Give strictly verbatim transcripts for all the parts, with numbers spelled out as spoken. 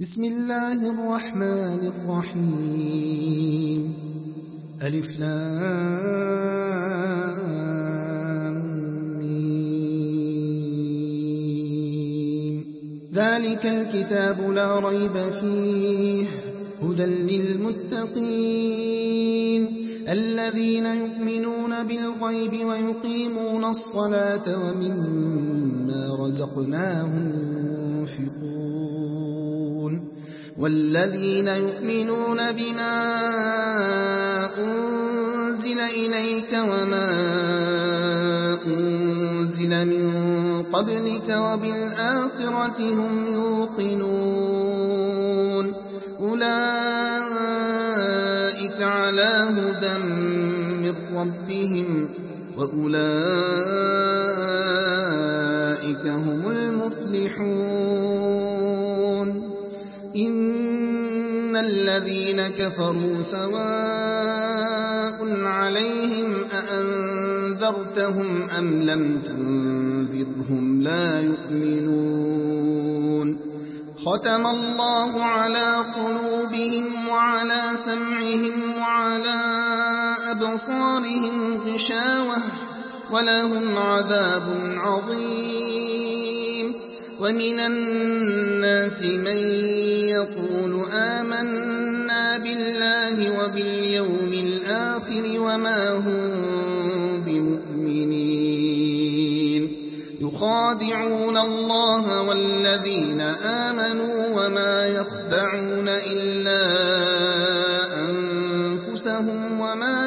بسم الله الرحمن الرحيم ألف لام ميم ذلك الكتاب لا ريب فيه هدى للمتقين الذين يؤمنون بالغيب ويقيمون الصلاة ومما رزقناهم ينفقون والذين يؤمنون بما أنزل إليك وما أنزل من قبلك وبالآخرة هم يوقنون أولئك على هدى من ربهم وأولئك هم المفلحون إن الذين كفروا سواء عليهم أأنذرتهم أم لم تنذرهم لا يؤمنون ختم الله على قلوبهم وعلى سمعهم وعلى أبصارهم غشاوة ولهم عذاب عظيم ومن الناس من يقول آمنا بالله وباليوم الآخر وما هم بمؤمنين يخادعون الله والذين آمنوا وما يخدعون إلا أنفسهم وما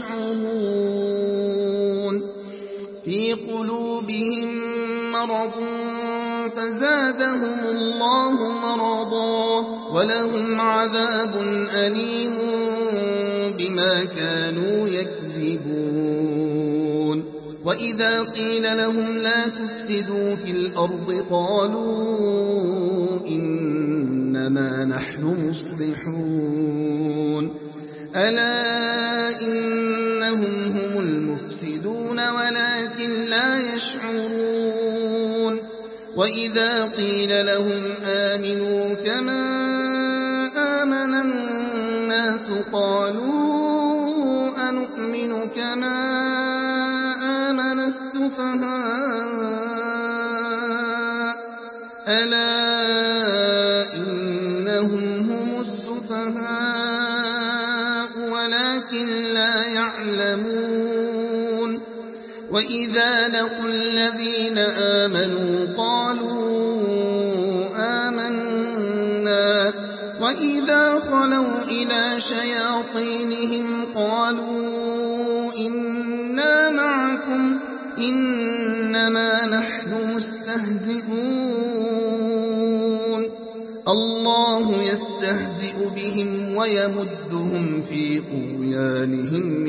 يشعرون في قلوبهم مرض فزادهم الله مرضا ولهم عذاب أليم بما كانوا يكذبون وإذا قيل لهم لا تفسدوا في الأرض قالوا إنما نحن مصلحون ألا إنهم هم المفسدون ولكن لا يشعرون وإذا قيل لهم آمنوا كما آمن الناس قالوا أنؤمن كما آمن السفهاء ألا إنهم هم السفهاء ولكن لا يعلمون وإذا لقوا الذين آمنوا قالوا آمنا وإذا خلوا إلى شياطينهم قالوا إنا معكم إنما نحن مستهزئون الله يستهزئ بهم ويمدهم في طغيانهم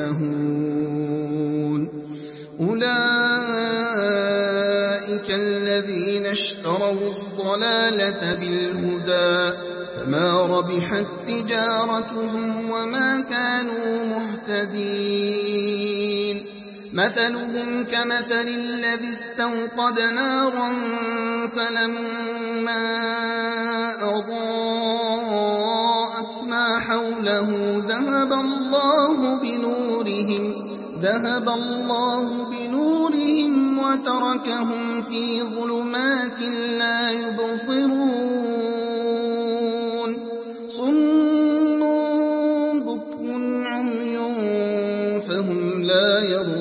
يعمهون أولئك الذين اشتروا الضلالة بالهدى فما ربحت تجارتهم وما كانوا مهتدين مثلهم كمثل الذي استوقد نارا فلما أضاءت ما حوله ذهب الله بنورهم ذهب الله بنورهم وتركهم في ظلمات لا يبصرون صم بكم عمي فهم لا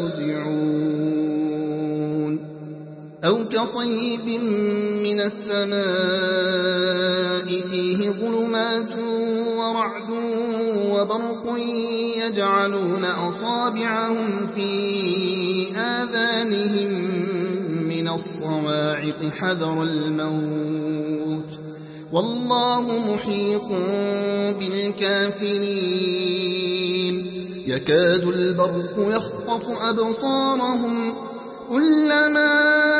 يرجعون أو كصيب من السماء فيه ظلمات ورعد وبرق يجعلون أصابعهم في آذانهم من الصواعق حذر الموت والله محيط بالكافرين يكاد البرق يخطف أبصارهم كلما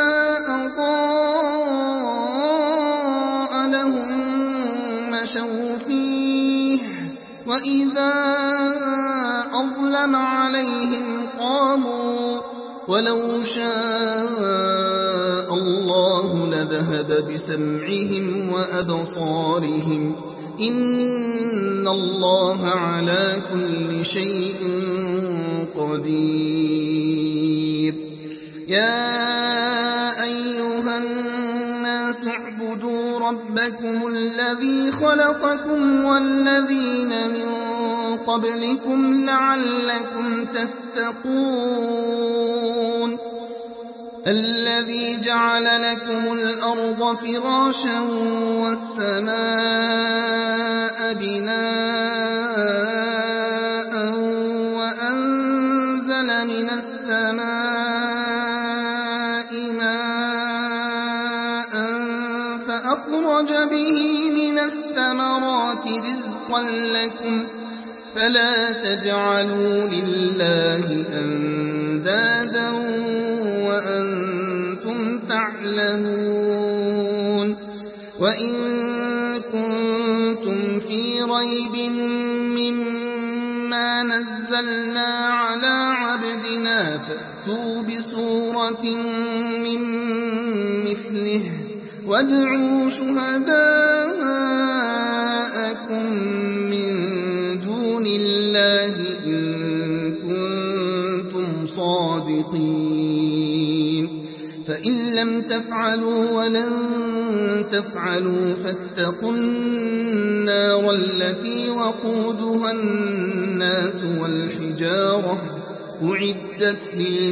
أضاء لهم مشوا فيه وإذا أظلم عليهم قاموا ولو شاء الله لذهب وذهب بسمعهم وأبصارهم إن الله على كل شيء قدير. يا أيها الناس اعبدوا ربكم الذي خلقكم والذين من قبلكم لعلكم تتقون الذي جعل لكم الأرض فراشا والسماء بناء وأنزل من السماء ماء فأخرج به من الثمرات رزقا لكم فلا تجعلوا لله أندادا وأنتم تعلمون. وإن كنتم في ريب مما نزلنا على عبدنا فأتوا بسورة من مثله وادعوا شهداءكم من دون الله إن كنتم صادقين. فإن لم تفعلوا ولن تفعلوا فاتقوا النار التي وقودها الناس والحجارة أعدت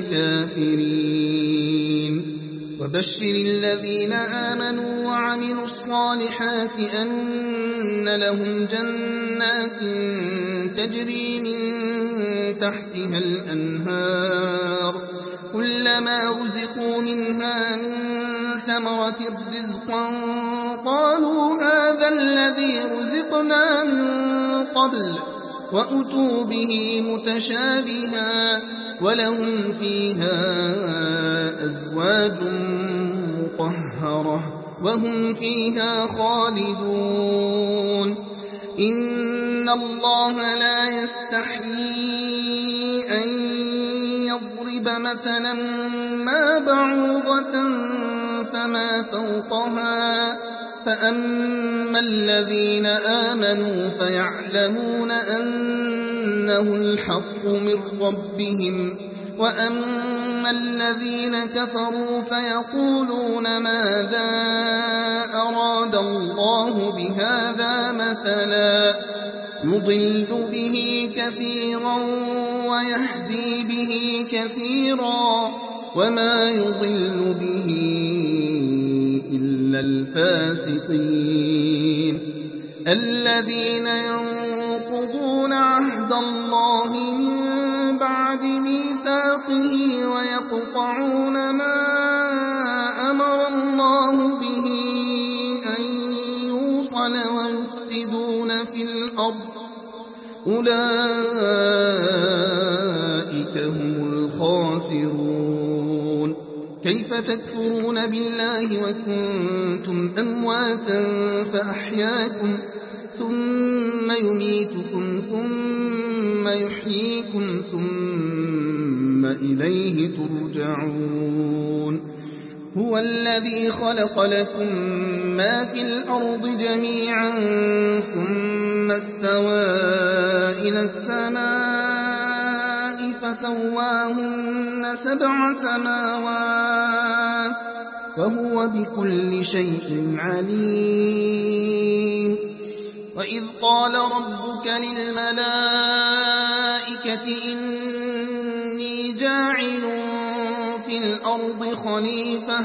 للكافرين. وبشر الذين آمنوا وعملوا الصالحات أن لهم جنات تجري من تحتها الأنهار كلما رزقوا منها من ثمرة رزقا قالوا هذا الذي رزقنا من قبل وأتوا به متشابها ولهم فيها أزواج مطهرة وهم فيها خالدون. إن الله لا يستحيي أن يضرب مثلا ما بعوضة فما فوقها فأما الذين آمنوا فيعلمون أنه الحق من ربهم وأما الذين كفروا فيقولون ماذا أراد الله بهذا مثلا يضل به كثيرا ويهدي به كثيرا وما يضل به إلا الفاسقين الذين ينقضون عهد الله من بعد ميثاقه ويقطعون ما أمر الله به أن يوصل ويفسدون في الأرض أولئك هم الخاسرون. كيف تكفرون بالله وكنتم أمواتا فأحياكم ثم يميتكم ثم يحييكم ثم إليه ترجعون. هو الذي خلق لكم ما في الأرض جميعا ثم استوى إلى السماء فسواهن سبع سماوات وهو بكل شيء عليم. وإذ قال ربك للملائكة إني جاعل في الأرض خليفة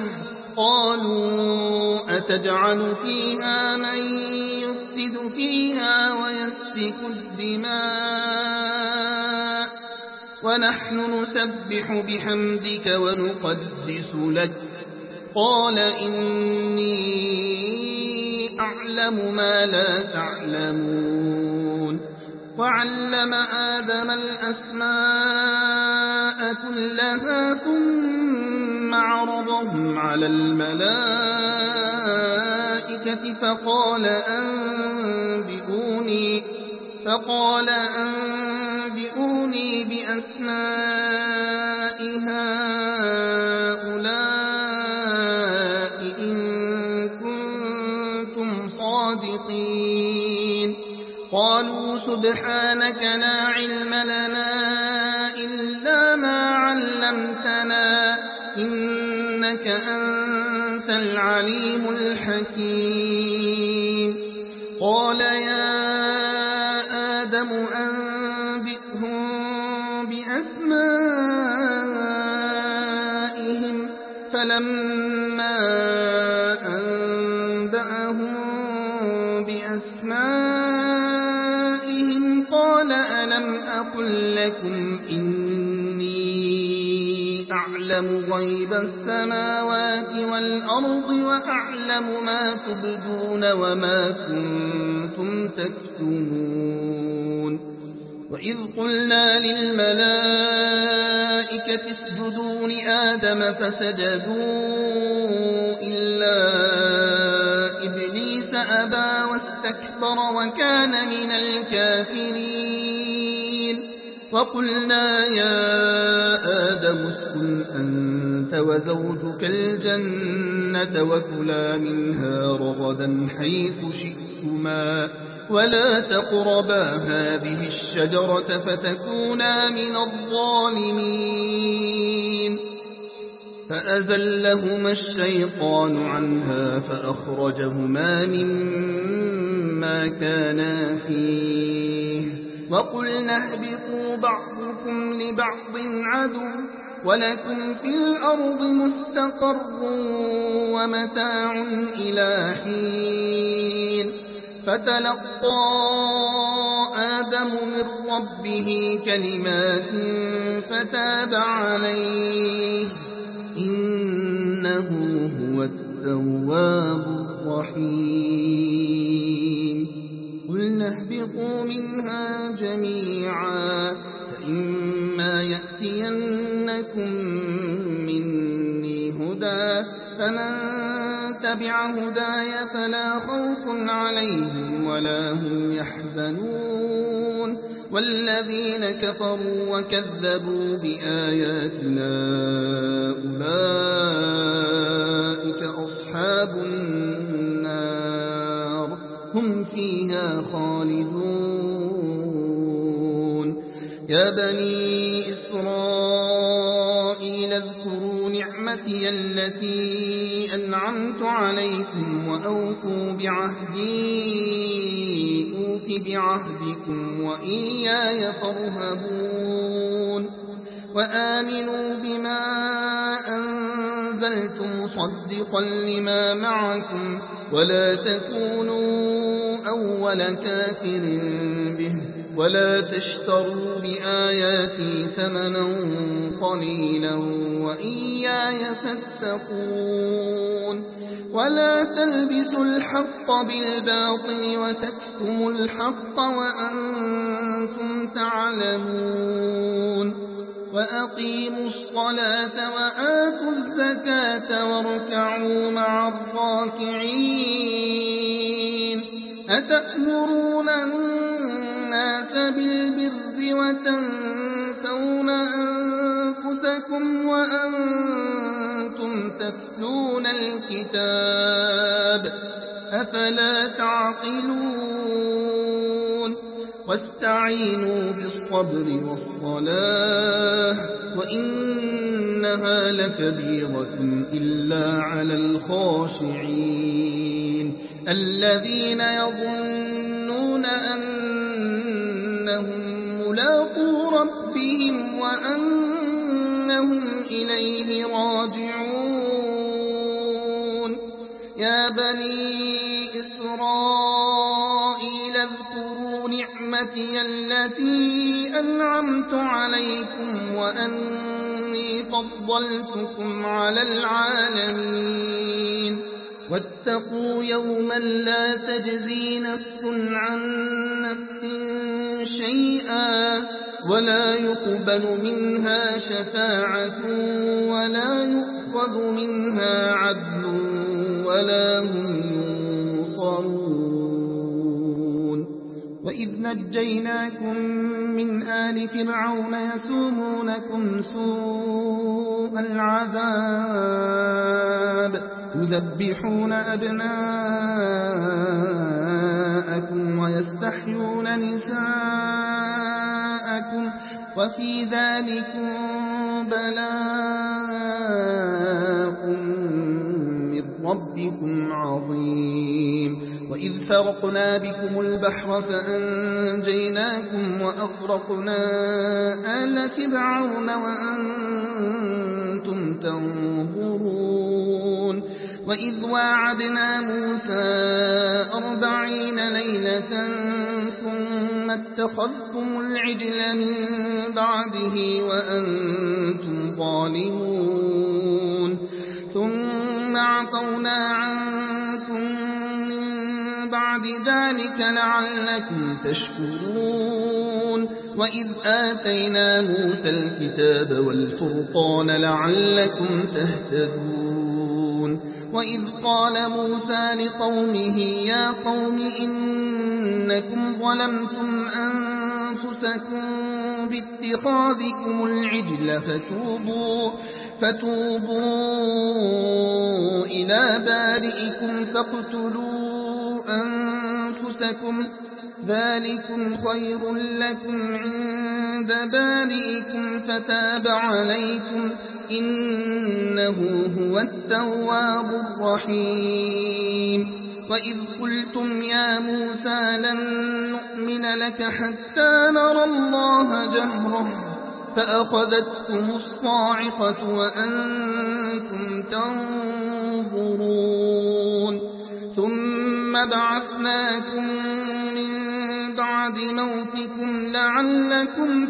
قالوا أتجعل فيها من يفسد فيها ويسفك الدماء ونحن نسبح بحمدك ونقدس لك قال إني أعلم ما لا تعلمون. وعلم آدم الأسماء كلها ثم عرضهم على الملائكة فقال أنبئوني فقال أنبئوني بأسماء هؤلاء إن الصادقين قالوا سبحانك لا علم لنا إلا ما علمتنا إنك أنت العليم الحكيم قال يا آدم أنبئهم بأسمائهم فلما أنبأهم بأسمائهم قال ألم أقل لكم إني أعلم غيب السماوات والأرض وأعلم ما تبدون وما كنتم تكتمون وإذ قلنا للملائكة اسجدوا لآدم فسجدوا إلا إبليس أبى واستكبر وكان من الكافرين وقلنا يا آدم اسكن أنت وزوجك الجنة وكلا منها رغدا حيث شئتما ولا تقربا هذه الشجرة فتكونا من الظالمين فأزلهما الشيطان عنها فأخرجهما مما كانا فيه وقلنا اهبطوا بعضكم لبعض عدو ولكم في الأرض مستقر ومتاع إلى حين فتلقى آدم من ربه كلمات فتاب عليه إنه هو التواب الرحيم قلنا اهبطوا منها جميعا فإما يأتينكم مني هدى فمن تبع هداي فلا خوف عليهم ولا هم يحزنون والذين كفروا وكذبوا بآياتنا أولئك أصحاب النار هم فيها خالدون يا بني إسرائيل اذكروا نعمتي التي أنعمت عليكم وأوفوا بعهدي أوف بعهدكم وإياي فارهبون وآمنوا بما أنزلت مصدقا لما معكم ولا تكونوا أول كافر به ولا تشتروا بآياتي ثمنا قليلا وإياي فاتقون ولا تلبسوا الحق بالباطل وتكتموا الحق وأنتم تعلمون وأقيموا الصلاة وآتوا الزكاة واركعوا مع الراكعين أتأمرون الناس بالبر وتنسون أنفسكم وأنتم تتلون الكتاب أفلا تعقلون واستعينوا بالصبر والصلاة وإنها لكبيرة إلا على الخاشعين الذين يظنون أنهم ملاقو ربهم وأنهم إليه راجعون يا بني إسرائيل اذكروا نعمتي التي أنعمت عليكم وأني فضلتكم على العالمين واتقوا يوما لا تجزي نفس عن نفس شيئا ولا يقبل منها شفاعة ولا يؤخذ منها عدل ولا هم ينصرون وإذ نجيناكم من آل فرعون يسومونكم سوء العذاب يذبحون أبناءكم نساءكم وفي ذلكم بلاء من ربكم عظيم وإذ فرقنا بكم البحر فأنجيناكم وأغرقنا آل فرعون وأنتم تنظرون وإذ واعدنا موسى أربعين ليلة ثم اتخذتم العجل من بعده وأنتم ظالمون ثم عفونا عنكم من بعد ذلك لعلكم تشكرون وإذ آتينا موسى الكتاب والفرقان لعلكم تهتدون وإذ قال موسى لقومه يا قوم إنكم ظلمتم أنفسكم باتخاذكم العجل فتوبوا, فتوبوا إلى بارئكم فاقتلوا أنفسكم ذلكم خير لكم عند بارئكم فتاب عليكم إنه هو التواب الرحيم وإذ قلتم يا موسى لن نؤمن لك حتى نرى الله جهرة فأخذتكم الصاعقة وأنتم تنظرون ثم بعثناكم من بعد موتكم لعلكم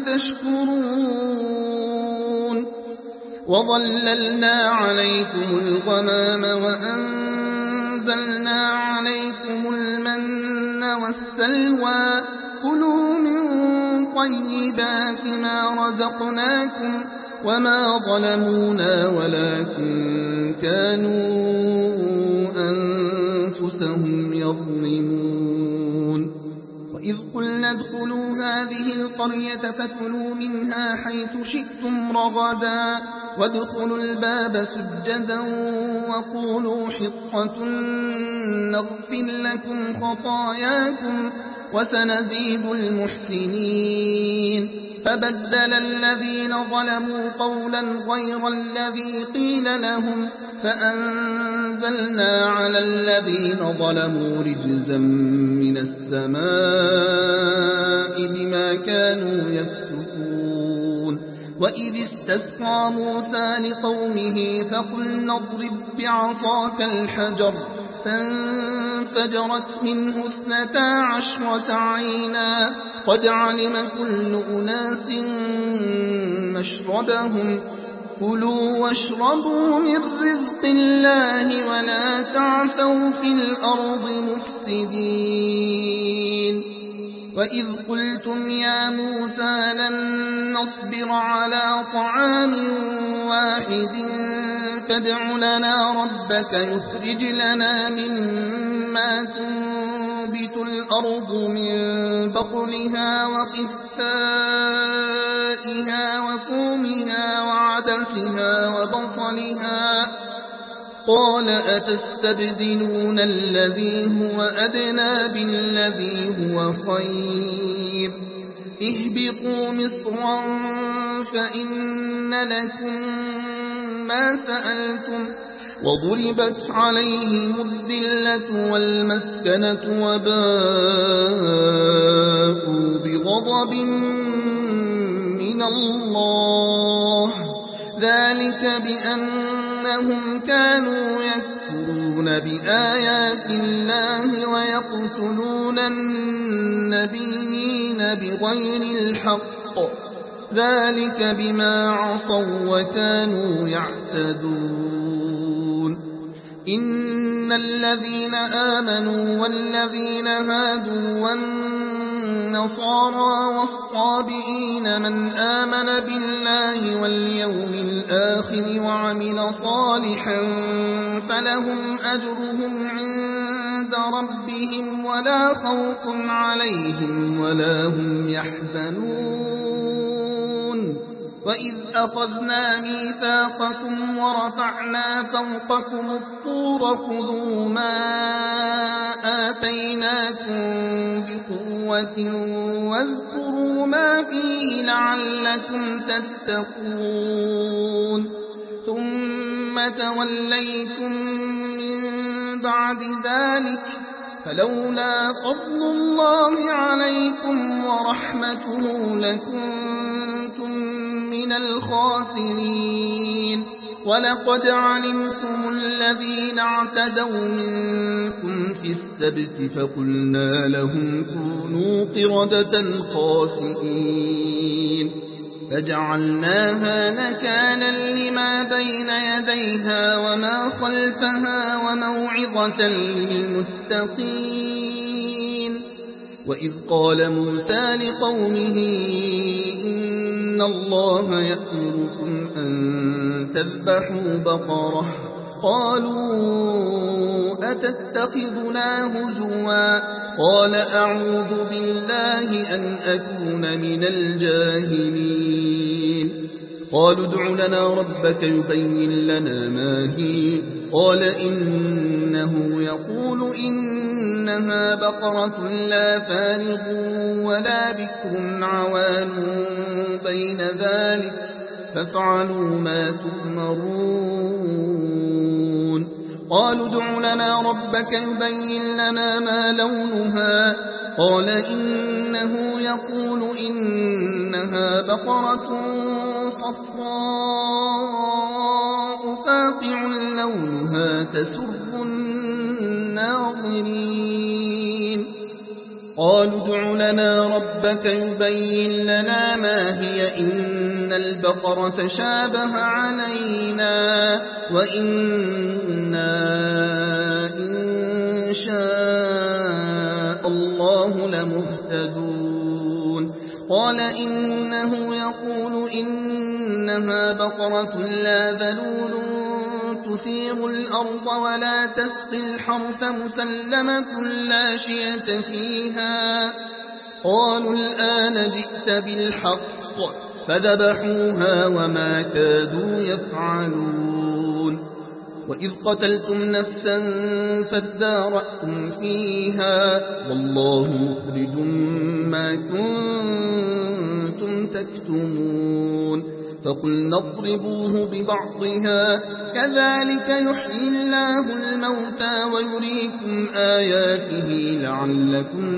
تشكرون وظللنا عليكم الغمام وأنزلنا عليكم المن والسلوى كلوا من طيبات ما رزقناكم وما ظلمونا ولكن كانوا أنفسهم يظلمون وإذ قلنا ادخلوا هذه القرية فكلوا منها حيث شئتم رغدا وادخلوا الباب سجدا وقولوا حطة نغفر لكم خطاياكم وسنزيد المحسنين فبدل الذين ظلموا قولا غير الذي قيل لهم فأنزلنا على الذين ظلموا رجزا من السماء بما كانوا يفسقون وإذ استسقى موسى لقومه فقلنا اضرب بعصاك الحجر فانفجرت منه اثنتا عشرة عينا قد علم كل أناس مشربهم كلوا واشربوا من رزق الله ولا تعثوا في الأرض مفسدين وإذ قلتم يا موسى لن نصبر على طعام واحد فادع لنا ربك يخرج لنا مما تنبت الأرض من بقلها وقثائها وفومها وعدسها وبصلها قال أتستبدلون الذي هو أدنى بالذي هو خير اهبطوا مصرا فإن لكم ما سألتم وضربت عليهم الذلة والمسكنة وباءوا بغضب من الله ذلك بأنهم كانوا يكفرون بآيات الله ويقتلون النبيين بغير الحق ذلك بما عصوا وكانوا يعتدون إن الذين آمنوا والذين هادوا والنصارى والصابئين من آمن بالله واليوم الآخر وعمل صالحا فلهم أجرهم عند ربهم ولا خوف عليهم ولا هم يحزنون وإذ أخذنا ميثاقكم ورفعنا فوقكم الطور خذوا ما آتيناكم بقوة واذكروا ما فيه لعلكم تتقون ثم توليتم من بعد ذلك فلولا فضل الله عليكم ورحمته لكنتم من الخاسرين ولقد علمتم الذين اعتدوا منكم في السبت فقلنا لهم كونوا قردة خاسئين فجعلناها نكالا لما بين يديها وما خلفها وموعظة للمتقين وإذ قال موسى لقومه إن الله يأمركم أن تذبحوا بقرة قالوا أتتخذنا هزوا قال أعوذ بالله أن أكون من الجاهلين قالوا ادع لنا ربك يبين لنا ما هي قال إنه يقول إنها بقرة لا فارغ ولا بكر عوان بين ذلك فافعلوا ما تؤمرون قالوا ادع لنا ربك يبين لنا ما لونها قال إنه يقول إنها بقرة صفراء فاقع لونها تسر الناظرين قالوا ادع لنا ربك يبين لنا ما هي إن البقرة شابه علينا وإنا إن شاء الله لمهتدون قال إنه يقول إنها بقرة لا ذلول تثير الأرض ولا تسقي الحرث مسلمة لا شية فيها قالوا الآن جئت بالحق فذبحوها وما كادوا يفعلون وإذ قتلتم نفسا فادارأتم فيها والله مخرج ما كنتم تكتمون فقلنا اضربوه ببعضها كذلك يحيي الله الموتى ويريكم آياته لعلكم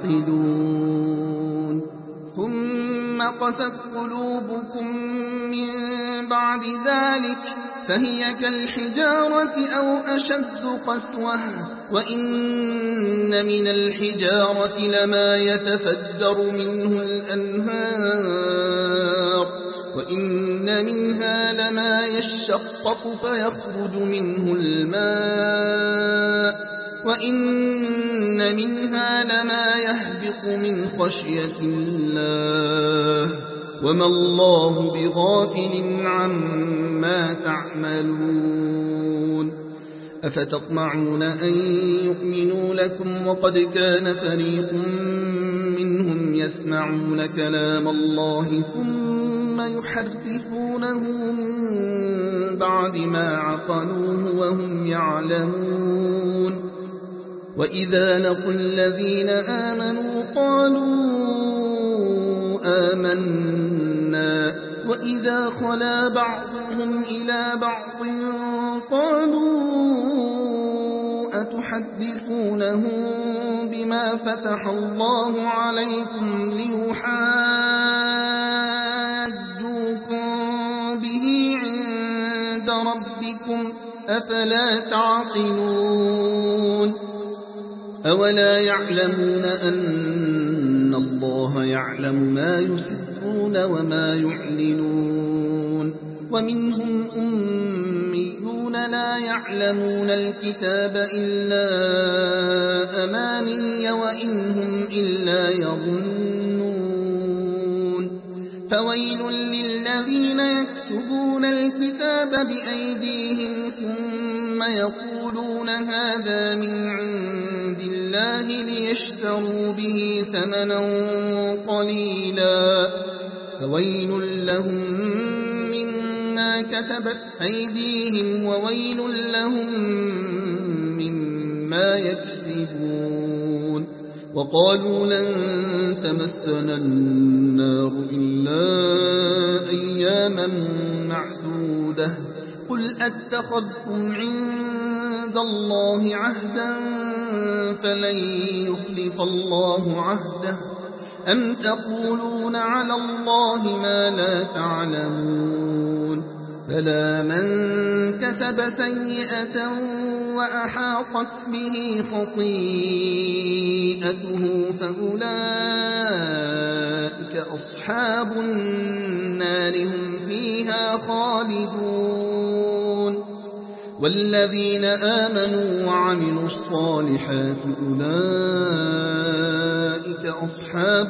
تعقلون ثم قست قلوبكم من بعد ذلك فهي كالحجارة أو أشد قسوة وإن من الحجارة لما يتفجر منه الأنهار وإن منها لما يشقق فيخرج منه الماء وإن منها لما يهبط من خشية الله وما الله بغافل عما تعملون أفتطمعون أن يؤمنوا لكم وقد كان فريق منهم يسمعون كلام الله ثم يحرفونه من بعد ما عقلوه وهم يعلمون وإذا لقوا الذين آمنوا قالوا آمنا وإذا خلا بعضهم إلى بعض قالوا أتحدثونهم بما فتح الله عليكم ليحاجوكم به عند ربكم أفلا تعقلون أولا يعلمون أن الله يعلم ما يسرون وما يعلنون ومنهم أميون لا يعلمون الكتاب إلا أماني وإنهم إلا يظنون فويل للذين يكتبون الكتاب بأيديهم ثم يقولون هذا من عند الله ليشتروا به ثمنا قليلا فويل لهم مما كتبت أيديهم وويل لهم مما يكسبون وقالوا لن تمسنا النار إلا أياما معدودة قل أتخذتم عند الله عهدا فلن يخلف الله عهده أم تقولون على الله ما لا تعلمون بلى من كسب سيئة وأحاطت به خطيئته فأولئك أصحاب النار هم فيها خالدون والذين آمنوا وعملوا الصالحات أولئك أصحاب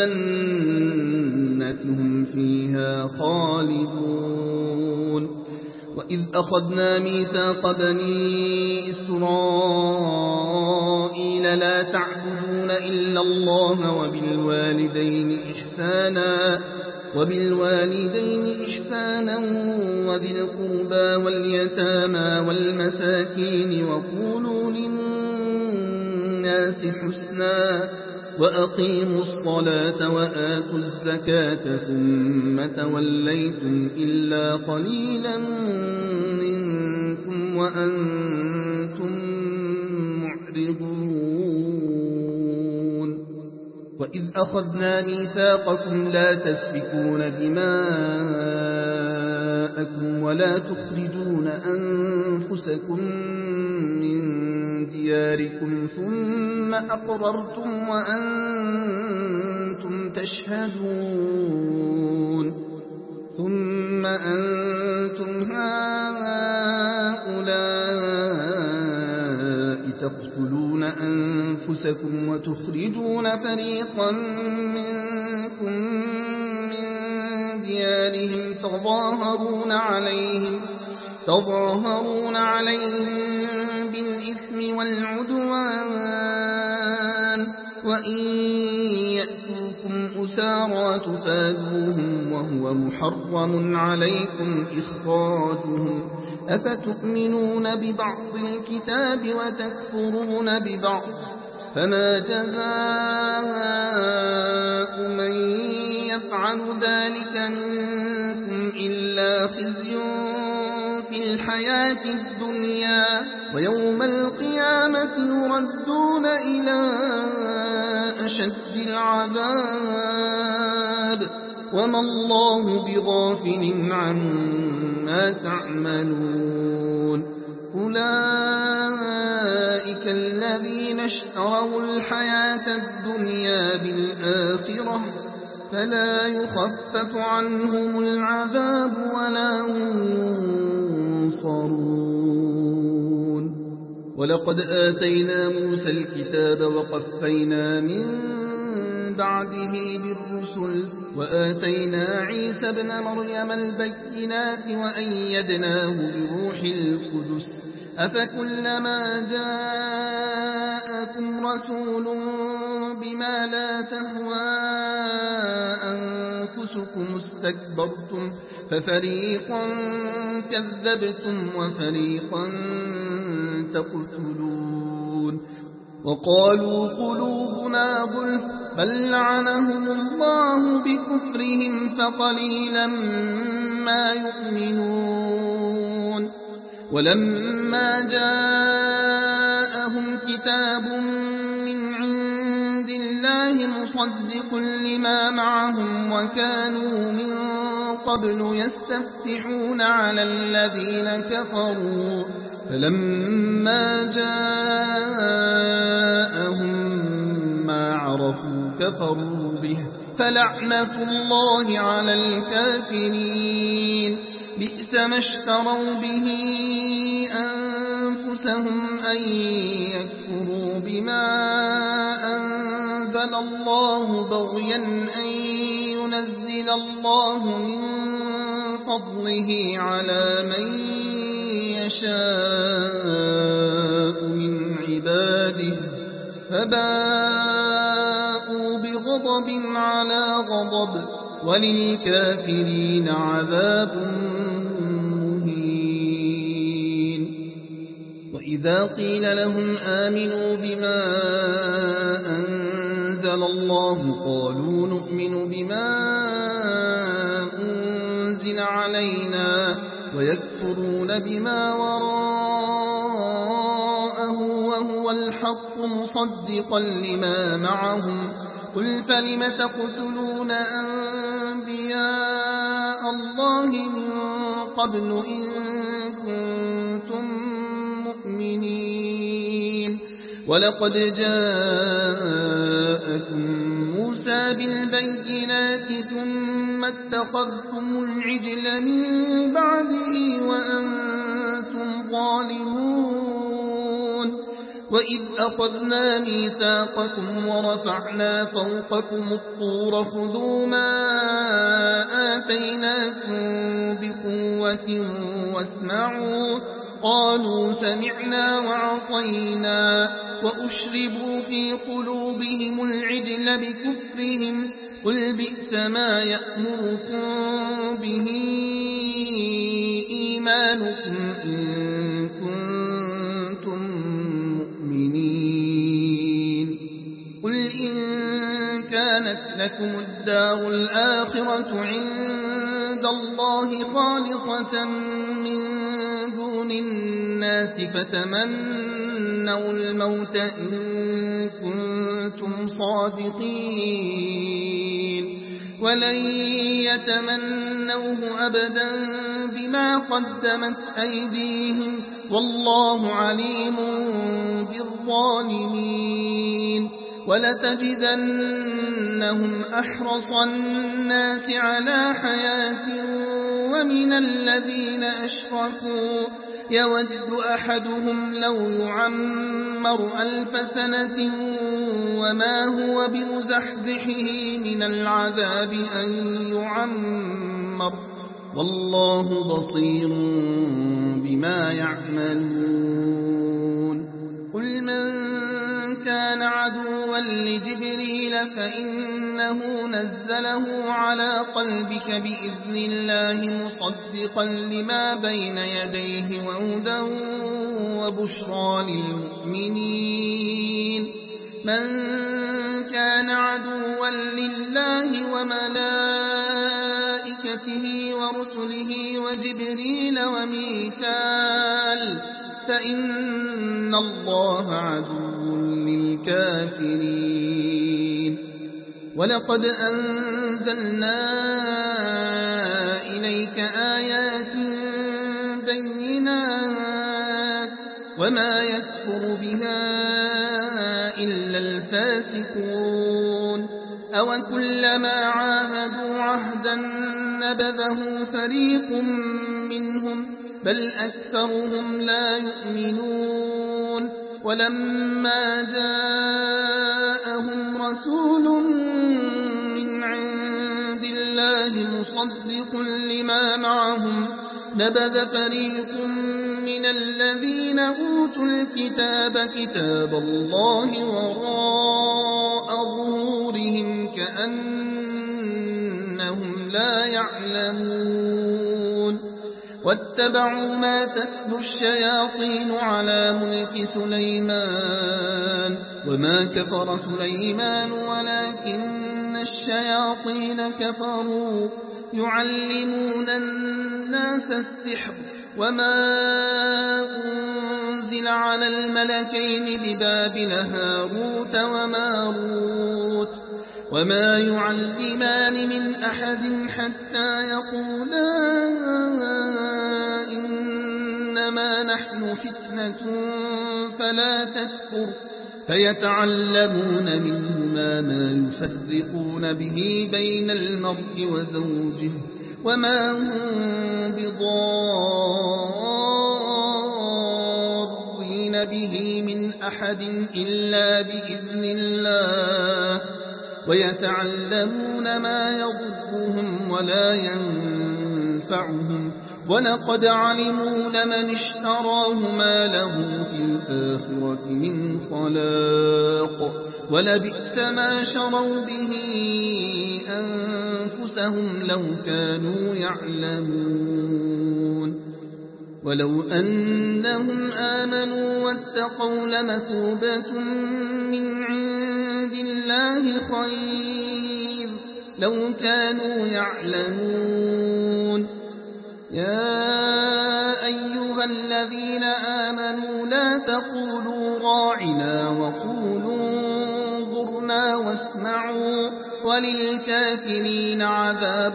الجنة هم فيها خالدون وإذ أخذنا ميثاق بني إسرائيل لا تعبدون إلا الله وبالوالدين إحسانا وبالوالدين إحسانا وذي القربى واليتامى والمساكين وقولوا للناس حسنا وأقيموا الصلاة وآتوا الزكاة ثم توليتم إلا قليلا منكم وأنتم معرضون وإذ أخذنا ميثاقكم لا تسفكون دماءكم ولا تخرجون أنفسكم من دياركم ثم أقررتم وأنتم تشهدون ثم أنتم هؤلاء تقتلون أنفسكم وتخرجون فريقا منكم من ديارهم تظاهرون عليهم تظاهرون عليهم بالإثم والعدوان وإن يأتوكم أسارى تفادوهم وهو محرم عليكم إخراجهم أفتؤمنون ببعض الكتاب وتكفرون ببعض فما جزاء من يفعل ذلك منكم إلا خزي في الحياة الدنيا ويوم القيامة يردون إلى أشد العذاب وما الله بغافل عما تعملون أولئك الذين اشتروا الحياة الدنيا بالآخرة فلا يخفف عنهم العذاب ولا هم ينصرون ولقد آتينا موسى الكتاب وقفينا من بعده بالرسل وآتينا عيسى ابن مريم البينات وأيدناه بروح القدس أفكلما جاءكم رسول بما لا تهوى أنفسكم استكبرتم ففريقا كذبتم وفريقا تقتلون وقالوا قلوبنا غلف بل لعنهم الله بكفرهم فقليلا ما يؤمنون ولما جاءهم كتاب من عند الله مصدق لما معهم وكانوا من قبل يستفتحون على الذين كفروا فلما جاءهم ما عرفوا كفروا به فلعنة الله على الكافرين بئس ما اشتروا به أنفسهم أن يكفروا بما أنزل الله بغيا أن ينزل الله من فضله على من يشاء من عباده فباءوا بغضب على غضب وللكافرين عذاب وإذا قيل لهم آمنوا بما أنزل أنزل الله قالوا نؤمن بما أنزل علينا ويكفرون بما وراءه وهو الحق مصدقا لما معهم قل فلم تقتلون أنبياء الله من قبل إن كنتم مؤمنين ولقد جاءكم موسى بالبينات ثم اتخذتم العجل من بعده وأنتم ظالمون وإذ أخذنا ميثاقكم ورفعنا فوقكم الطور خذوا ما آتيناكم بقوة واسمعوا قالوا سمعنا وعصينا وأشربوا في قلوبهم العجل بكفرهم قل بئس ما يأمركم به إيمانكم إن كنتم مؤمنين قل إن كانت لكم الدار الآخرة عند الله خالصة من دون الناس فتمنوا الموت إن كنتم صادقين ولن يتمنوه أبدا بما قدمت أيديهم والله عليم بالظالمين ولتجدنهم أحرص الناس على حياة ومن الذين أشركوا يود أحدهم لو يعمر ألف سنة وما هو بمزحزحه من العذاب أن يعمر والله بصير بما يعملون قل من كان عدوا لجبريل فإنه نزله على قلبك بإذن الله مصدقا لما بين يديه وهدى وبشرى للمؤمنين من كان عدوا لله وملائكته ورسله وجبريل وميكال فإن الله عدو للكافرين ولقد أنزلنا إليك آيات بينات وما يكفر بها إلا الفاسقون أو كلما عاهدوا عهدا نبذه فريق منهم بل أكثرهم لا يؤمنون ولما جاءهم رسول من عند الله مصدق لما معهم نبذ فريق من الذين أوتوا الكتاب كتاب الله وراء ظهورهم كأنهم لا يعلمون واتبعوا ما تتلو الشياطين على ملك سليمان وما كفر سليمان ولكن الشياطين كفروا يعلمون الناس السحر وما أنزل على الملكين ببابل هاروت وماروت وما يعلمان من أحد حتى يقولا إنما نحن فتنة فلا تكفر فيتعلمون منهما ما يفرقون به بين المرء وزوجه وما هم بضارين به من أحد إلا بإذن الله ويتعلمون ما يضرهم ولا ينفعهم ولقد علموا لمن اشتراه ما له في الآخرة من خلاق ولبئس ما شروا به أنفسهم لو كانوا يعلمون ولو أنهم آمنوا واتقوا لمثوبة من عند الله الله خير لو كانوا يعلمون. يا أيها الذين آمنوا لا تقولوا راعنا وقولوا انظرنا واسمعوا وللكافرين عذاب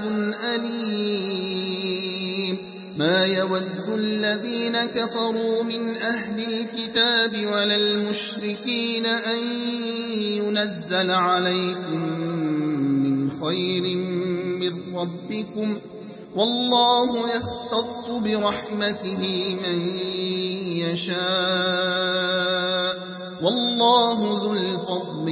أليم. ما يود الذين كفروا من أهل الكتاب ولا المشركين أن ينزل عليكم من خير من ربكم والله يختص برحمته من يشاء والله ذو الفضل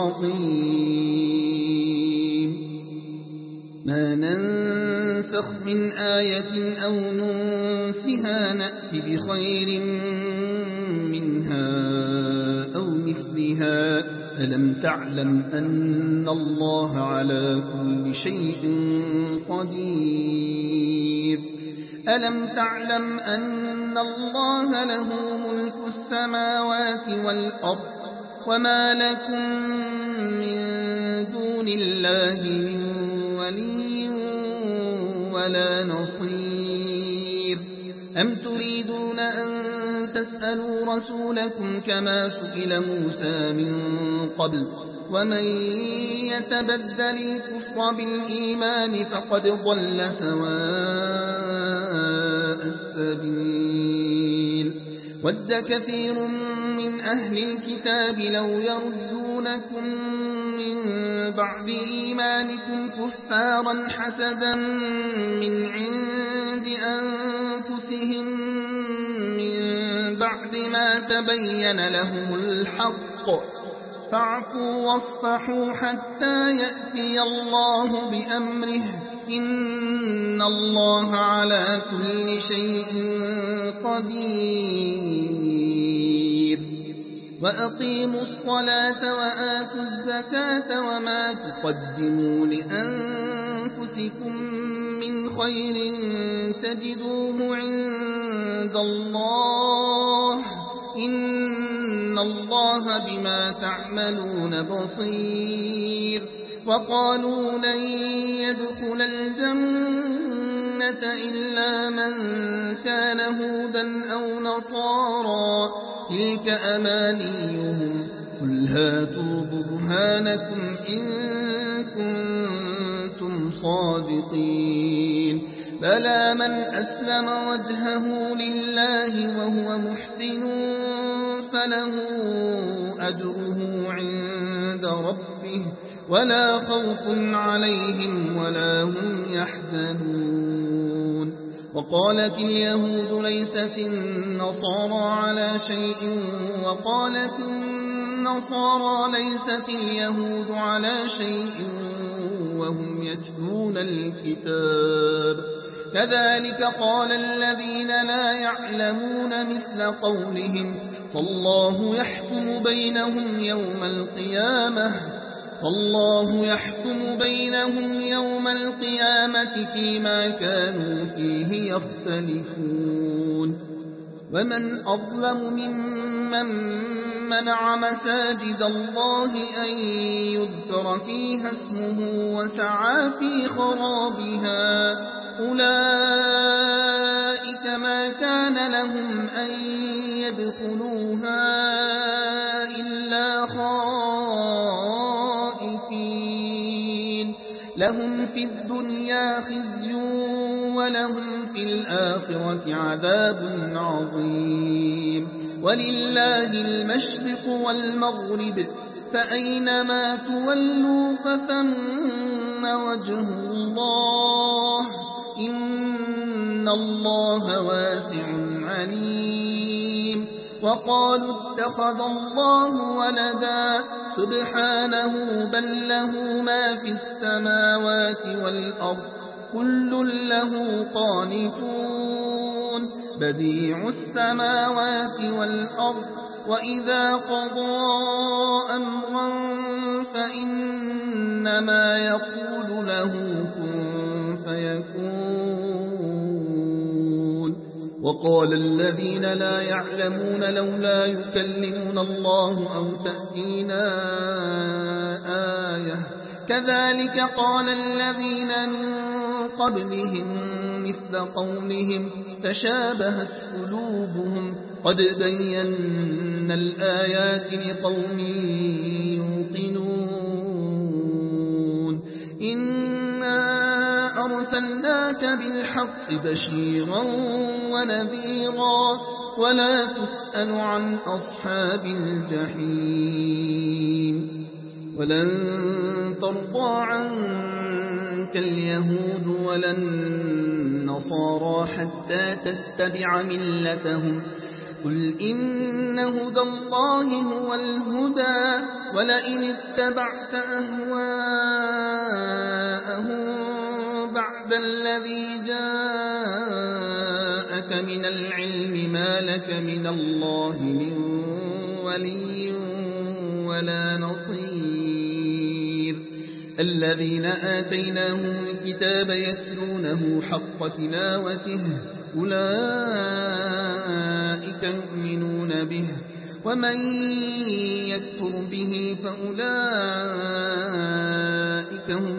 العظيم. ما ننسخ من آية أو ننسها نأت بخير منها أو مثلها. ألم تعلم أن الله على كل شيء قدير. ألم تعلم أن الله له ملك السماوات والأرض وما لكم من دون الله من ولي ولا نصير. أم تريدون أن تسألوا رسولكم كما سئل موسى من قبل ومن يتبدل الكفر بالإيمان فقد ضل سواء السبيل. ود كثير من أهل الكتاب لو يردونكم من بعد إيمانكم كفارا حسدا من عند أنفسهم من بعد ما تبين لهم الحق فاعفوا واصفحوا حتى يأتي الله بأمره إن الله على كل شيء قدير. وأقيموا الصلاة وآتوا الزكاة وما تقدموا لأنفسكم من خير تجدوه عند الله إن الله بما تعملون بصير. وقالوا لن يدخل الجنة إلا من كان هودا أو نصارى تلك أمانيهم قل هاتوا برهانكم إن كنتم صادقين. بلى من أسلم وجهه لله وهو محسن فله أجره عند ربه ولا خوف عليهم ولا هم يحزنون. وقالت اليهود ليست النصارى على شيء وقالت النصارى ليست اليهود على شيء وهم يتلون الكتاب كذلك قال الذين لا يعلمون مثل قولهم فالله يحكم بينهم يوم القيامة فالله يحكم بينهم يوم القيامة فيما كانوا فيه يختلفون. ومن أظلم ممن منع مساجد الله أن يذكر فيها اسمه وسعى في خرابها أولئك ما كان لهم أن يدخلوها إلا خائفين لهم في الدنيا خزي ولهم في الآخرة عذاب عظيم. ولله المشرق والمغرب فأينما تولوا فثم وجه الله إن الله واسع عليم. وقالوا اتخذ الله ولدا سبحانه بل له ما في السماوات والأرض كل له قانتون بديع السماوات والأرض وإذا قضى أمرا فإنما يقول له كن فيكون. وقال الذين لا يعلمون لولا يكلمنا الله أو تأتينا كذلك قال الذين من قبلهم مثل قولهم تشابهت قلوبهم قد بينا الآيات لقوم يوقنون إنا أرسلناك بالحق بشيرا ونذيرا ولا تسأل عن أصحاب الجحيم ولن ترضى عنك اليهود ولا النصارى حتى تتبع ملتهم قل إن هدى الله هو الهدى ولئن اتبعت أهواءهم بعد الذي جاءك من العلم ما لك من الله من ولي ولا نصير الذين آتيناهم الكتاب يتلونه حق تلاوته أولئك يؤمنون به ومن يكفر به فأولئك هم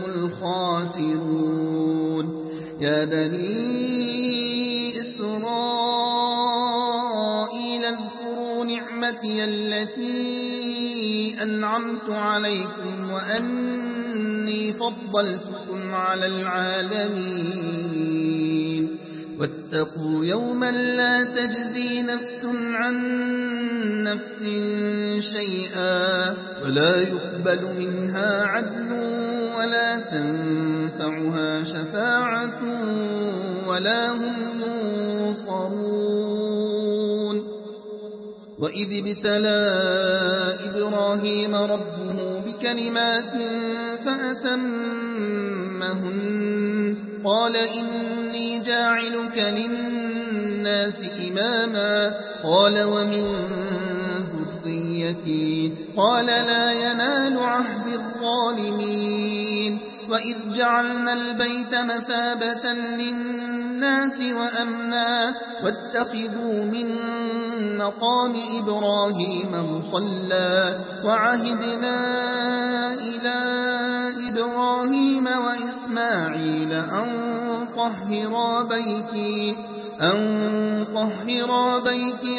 الخاسرون يا بني إسرائيل اذكروا نعمتي التي أنعمت عليكم وأني فضلتكم على العالمين واتقوا يوما لا تجزي نفس عن نفس شيئا ولا يقبل منها عدل ولا تنفعها شفاعة ولا هم ينصرون وإذ ابتلى إبراهيم ربه بكلمات فأتمهن قال إني جاعلك للناس إماما قال ومن ذريتي قال لا ينال عهد الظالمين وإذ جعلنا البيت مثابة للناس وأمنا واتخذوا من مقام إبراهيم مصلى وعهدنا إلى إبراهيم وإسماعيل أن طهرا بيتي أن طهرا بيتي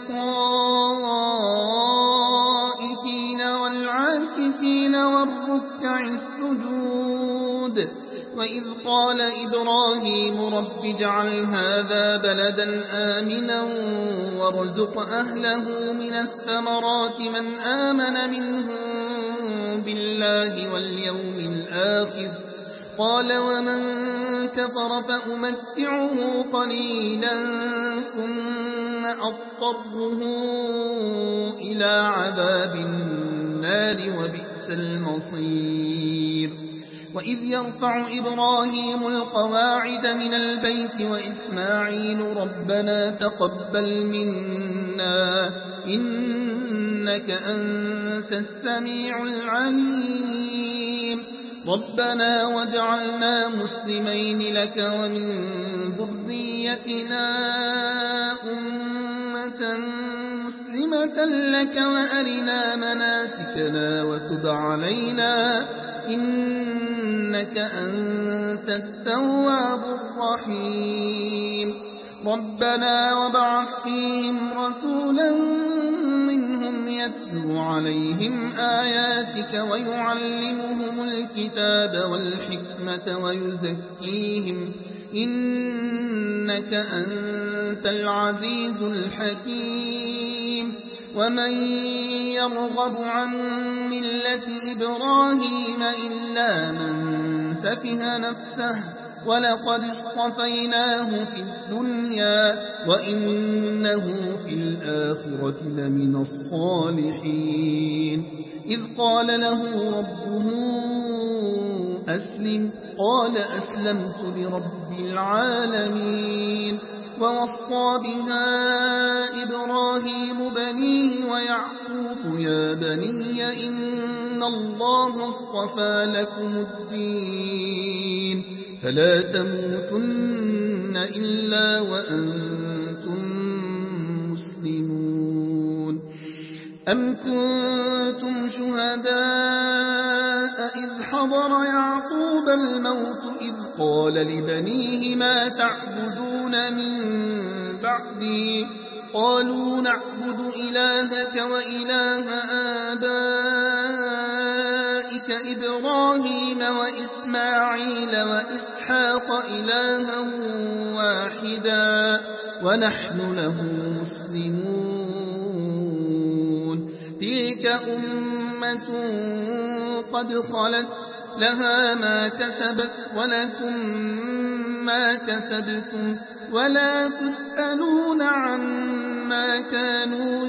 للطائفين والعاكفين والركع السجود وإذ قال إبراهيم رب اجعل هذا بلدا آمنا وارزق أهله من الثمرات من آمن منهم بالله واليوم الآخر قال ومن كفر فأمتعه قليلا ثم أضطره إلى عذاب النار وبئس المصير وإذ يرفع إبراهيم القواعد من البيت وإسماعيل ربنا تقبل منا إنك أنت السميع العليم ربنا واجعلنا مسلمين لك ومن ذريتنا أمة مسلمة لك وأرنا مناسكنا وتب علينا إنك أنت التواب الرحيم ربنا وابعث فيهم رسولا منهم يتلو عليهم آياتك ويعلمهم الكتاب والحكمة ويزكيهم إنك أنت العزيز الحكيم ومن يرغب عن ملة إبراهيم إلا من سفه نفسه ولقد اصطفيناه في الدنيا وإنه في الآخرة لمن الصالحين إذ قال له ربه أسلم قال أسلمت لرب العالمين ووصى بها إبراهيم بنيه ويعقوب يا بني إن الله اصطفى لكم الدين فلا تموتن إلا وأنتم مسلمون أم كنتم شهداء إذ حضر يعقوب الموت إذ قال لبنيه ما تعبدون من بعدي قالوا نعبد إلهك وإله آبائك إبراهيم وإسماعيل وإسحاق إلها واحدا ونحن له مسلمون تلك أمة قد خلت لها ما كسبت ولكم ما كسبتم ولا تسألون عما كانوا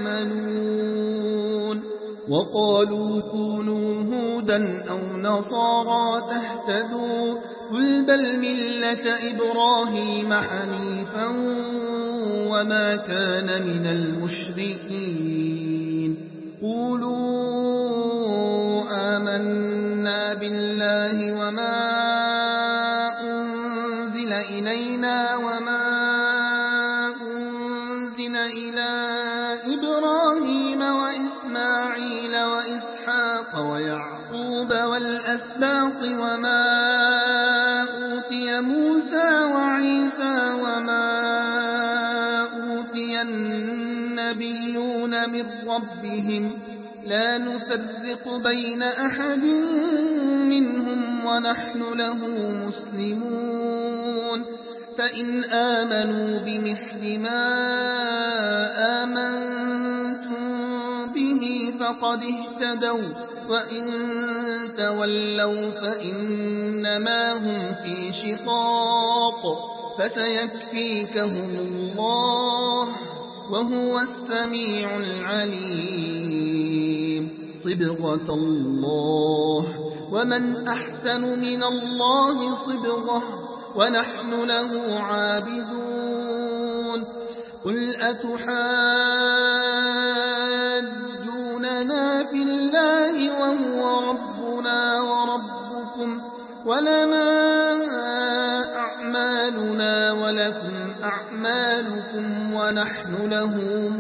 يعملون وقالوا كونوا هودا أو نصارى تهتدوا قل بل ملة إبراهيم حنيفا وما كان من المشركين قولوا آمنا بالله وما أنزل إلينا وما أنزل إلى إبراهيم وإسماعيل وإسحاق ويعقوب والأسباط وما أوتي موسى وعيسى وما أوتي النبيون من ربهم لا نفرق بين أحد منهم ونحن له مسلمون فإن آمنوا بمثل ما آمنتم به فقد اهتدوا وإن تولوا فإنما هم في شقاق فسيكفيكهم الله وهو السميع العليم صبغة الله ومن أحسن من الله صبغة ونحن له عابدون قل أتحاجوننا في الله وهو ربنا وربكم ولنا أعمالنا ولكم أعمالكم ونحن له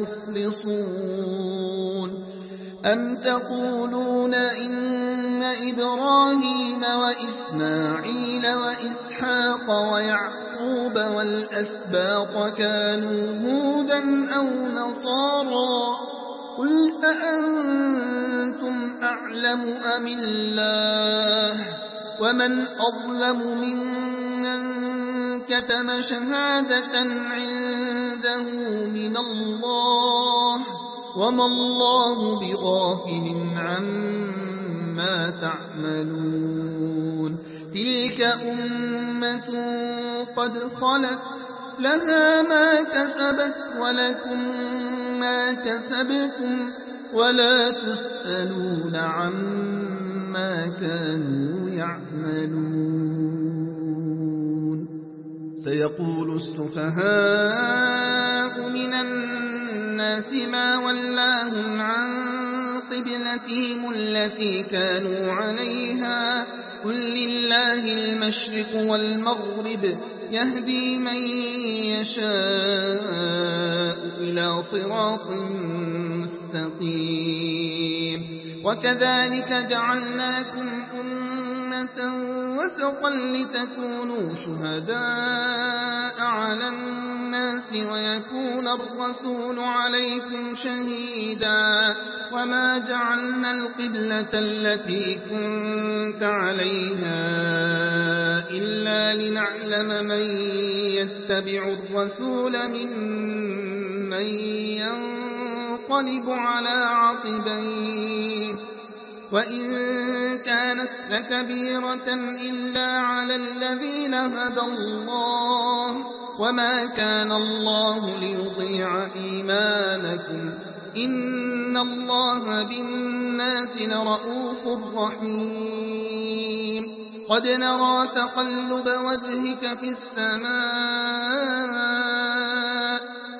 مخلصون أم تقولون إن إبراهيم وإسماعيل وإسحاق ويعقوب والأسباط كانوا هودا أو نصارى قل أأنتم أعلم أم الله ومن أظلم ممن كتم شهادة عنده من الله وما الله بغافل عما تعملون تلك أمة قد خلت لها ما كسبت ولكم ما كسبتم ولا تسألون عما كانوا يعملون سيقول السفهاء من الناس ما ولاهم عن قبلتهم التي كانوا عليها قل لله المشرق والمغرب يهدي من يشاء إلى صراط مستقيم وكذلك جعلناكم أمة وسطا لتكونوا شهداء على الناس ويكون الرسول عليكم شهيدا وما جعلنا القبلة التي كنت عليها إلا لنعلم من يتبع الرسول ممن ينقلب على عقبيه وإن كانت لكبيرة إلا على الذين هدى الله وما كان الله ليضيع إيمانكم إن الله بالناس لرؤوف رحيم قد نرى تقلب وجهك في السماء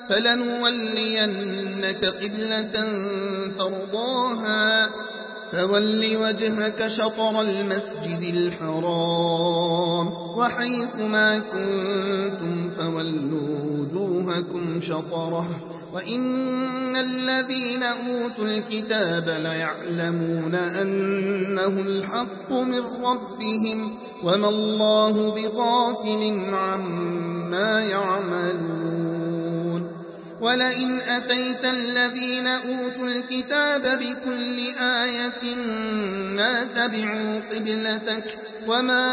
فلنولينك قبلة ترضاها فول وجهك شطر المسجد الحرام وحيث ما كنتم فولوا وجوهكم شطره وإن الذين أوتوا الكتاب ليعلمون أنه الحق من ربهم وما الله بغافل عما يعملون ولئن أتيت الذين أوتوا الكتاب بكل آية ما تبعوا قبلتك وما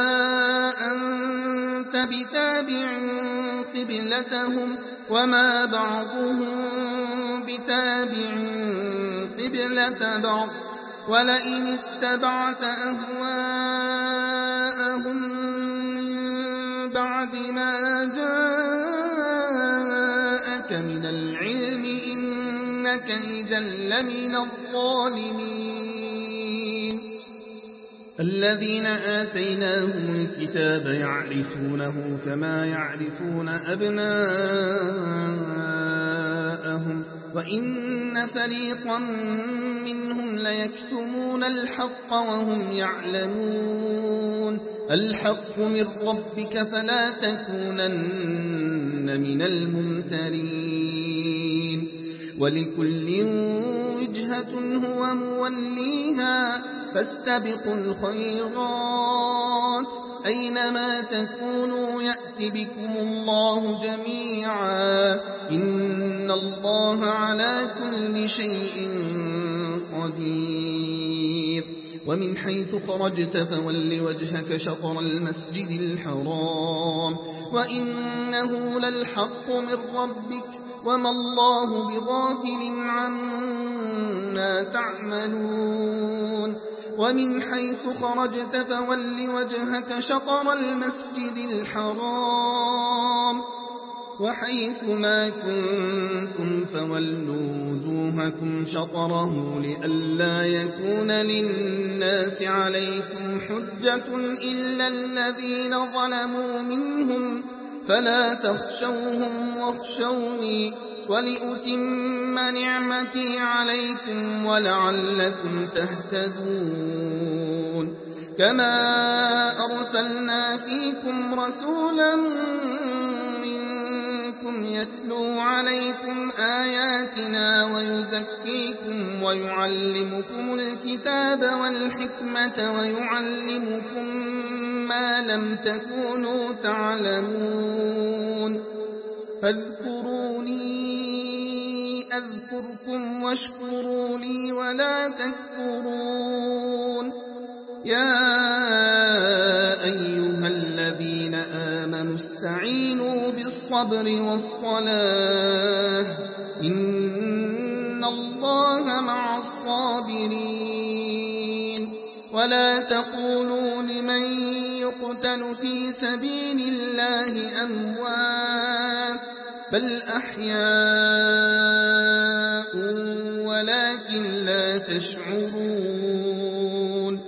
أنت بتابع قبلتهم وما بعضهم بتابع قبلة بعض ولئن اتبعت أهواءهم من بعد ما جاءك من العلم إنك إذا لمن الظالمين الذين آتيناهم الكتاب يعرفونه كما يعرفون أبناءهم وإن فريقا منهم ليكتمون الحق وهم يعلمون الحق من ربك فلا تكونن من الممترين ولكل وجهة هو موليها فاستبقوا الخيرات أينما تكونوا يأتي بكم الله جميعا إن الله على كل شيء قدير ومن حيث خرجت فول وجهك شطر المسجد الحرام وإنه للحق من ربك وما الله بغافل عما تعملون ومن حيث خرجت فول وجهك شطر المسجد الحرام وحيث ما كنتم فولوا وجوهكم شطره لئلا يكون للناس عليكم حجة إلا الذين ظلموا منهم فلا تخشوهم واخشوني ولأتم نعمتي عليكم ولعلكم تهتدون كما أرسلنا فيكم رسولا منكم يتلو عليكم آياتنا ويزكيكم ويعلمكم الكتاب والحكمة ويعلمكم ما لم تكونوا تعلمون فاذكروني أذكركم واشكروا لي ولا تكفرون يا أيها الذين آمنوا استعينوا بالصبر والصلاة إن الله مع الصابرين ولا تقولوا لمن يقتل في سبيل الله أموات بل أحياء ولكن لا تشعرون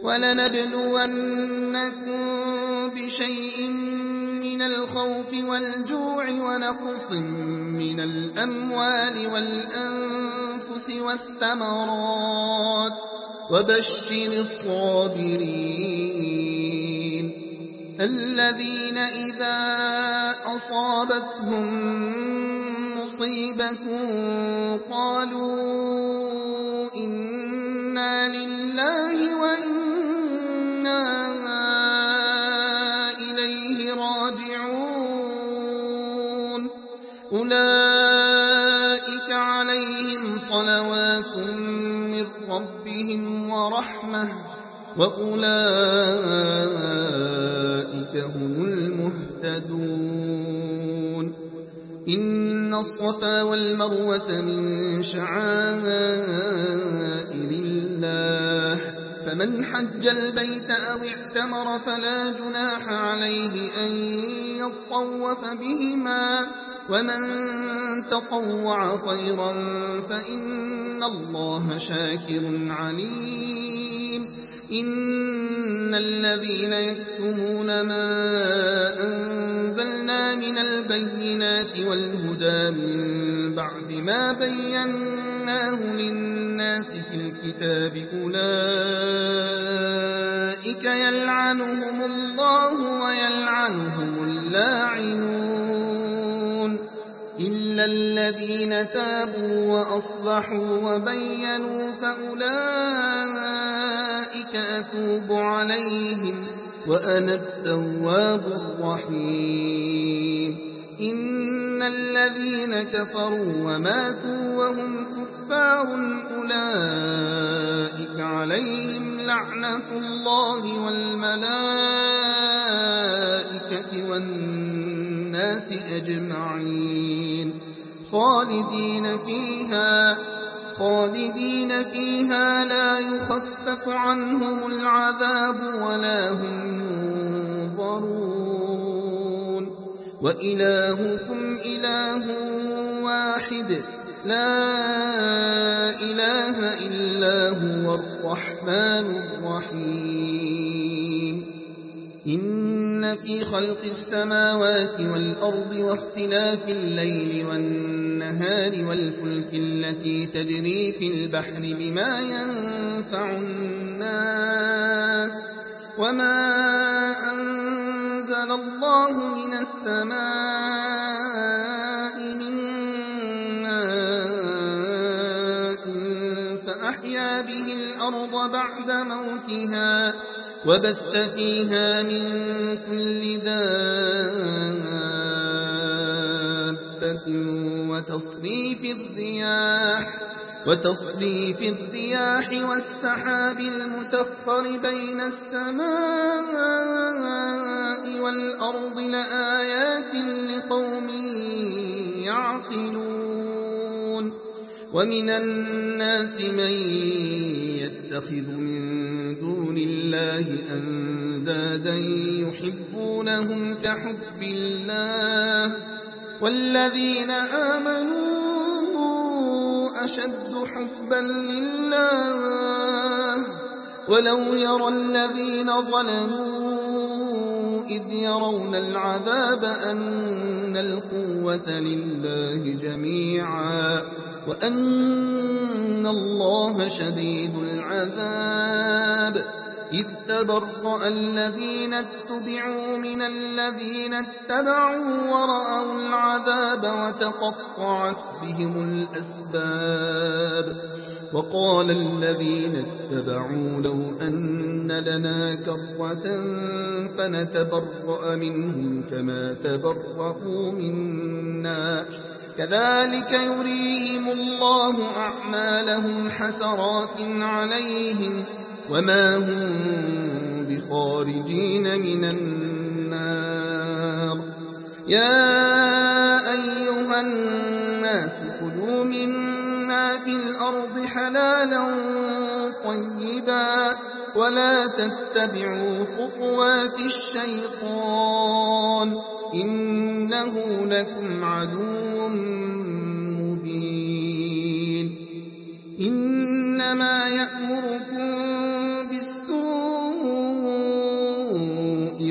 ولنبلونكم بشيء من الخوف والجوع ونقص من الأموال والأنفس والثمرات وبشر الصابرين الذين إذا أصابتهم مصيبة قالوا إنا لله وإنا إليه راجعون أولئك عليهم صلوات من ربهم ورحمة وأولئك هم المهتدون إن الصفا والمروة من شعائر الله فمن حج البيت أو اعتمر فلا جناح عليه أن يطوف بهما ومن تطوع خيرا فإن الله شاكر عليم إن الذين يكتمون ما أنزلنا من البينات والهدى من بعد ما بيناه للناس في الكتاب أولئك يلعنهم الله ويلعنهم اللاعنون إلا الذين تابوا وأصلحوا وبينوا فأولئك أتوب عليهم وأنا التواب الرحيم. إن الذين كفروا وماتوا وهم كفار أولئك عليهم لعنة الله والملائكة والناس أجمعين خالدين فيها خالدين فيها لا يخفف عنهم العذاب ولا هم ينظرون. وإلهكم إله واحد لا إله إلا هو الرحمن الرحيم. إن في خلق السماوات والأرض واختلاف الليل والنهار والفلك التي تجري في البحر بما ينفع الناس وما أنزل الله من السماء من ماء فأحيا به الأرض بعد موتها وبث فيها من كل دابة وتصريف الرياح وتصريف الرياح والسحاب المسخر بين السماء والأرض لآيات لقوم يعقلون. ومن الناس من يتخذ من دون الله أندادا يحبونهم كحب الله والذين آمنوا أشد حبا لله ولو يرى الذين ظلموا إذ يرون العذاب أن القوة لله جميعا وأن الله شديد العذاب. إذ تبرأ الذين اتبعوا من الذين اتبعوا ورأوا العذاب وتقطعت بهم الأسباب. وقال الذين اتبعوا لو أن لنا كرة فنتبرأ منهم كما تبرأوا منا كذلك يريهم الله أعمالهم حسرات عليهم وما هم بخارجين من النار. يا أيها الناس كلوا مما في الأرض حلالا طيبا ولا تتبعوا خطوات الشيطان إنه لكم عدو مبين. إنما يأمركم بالسوء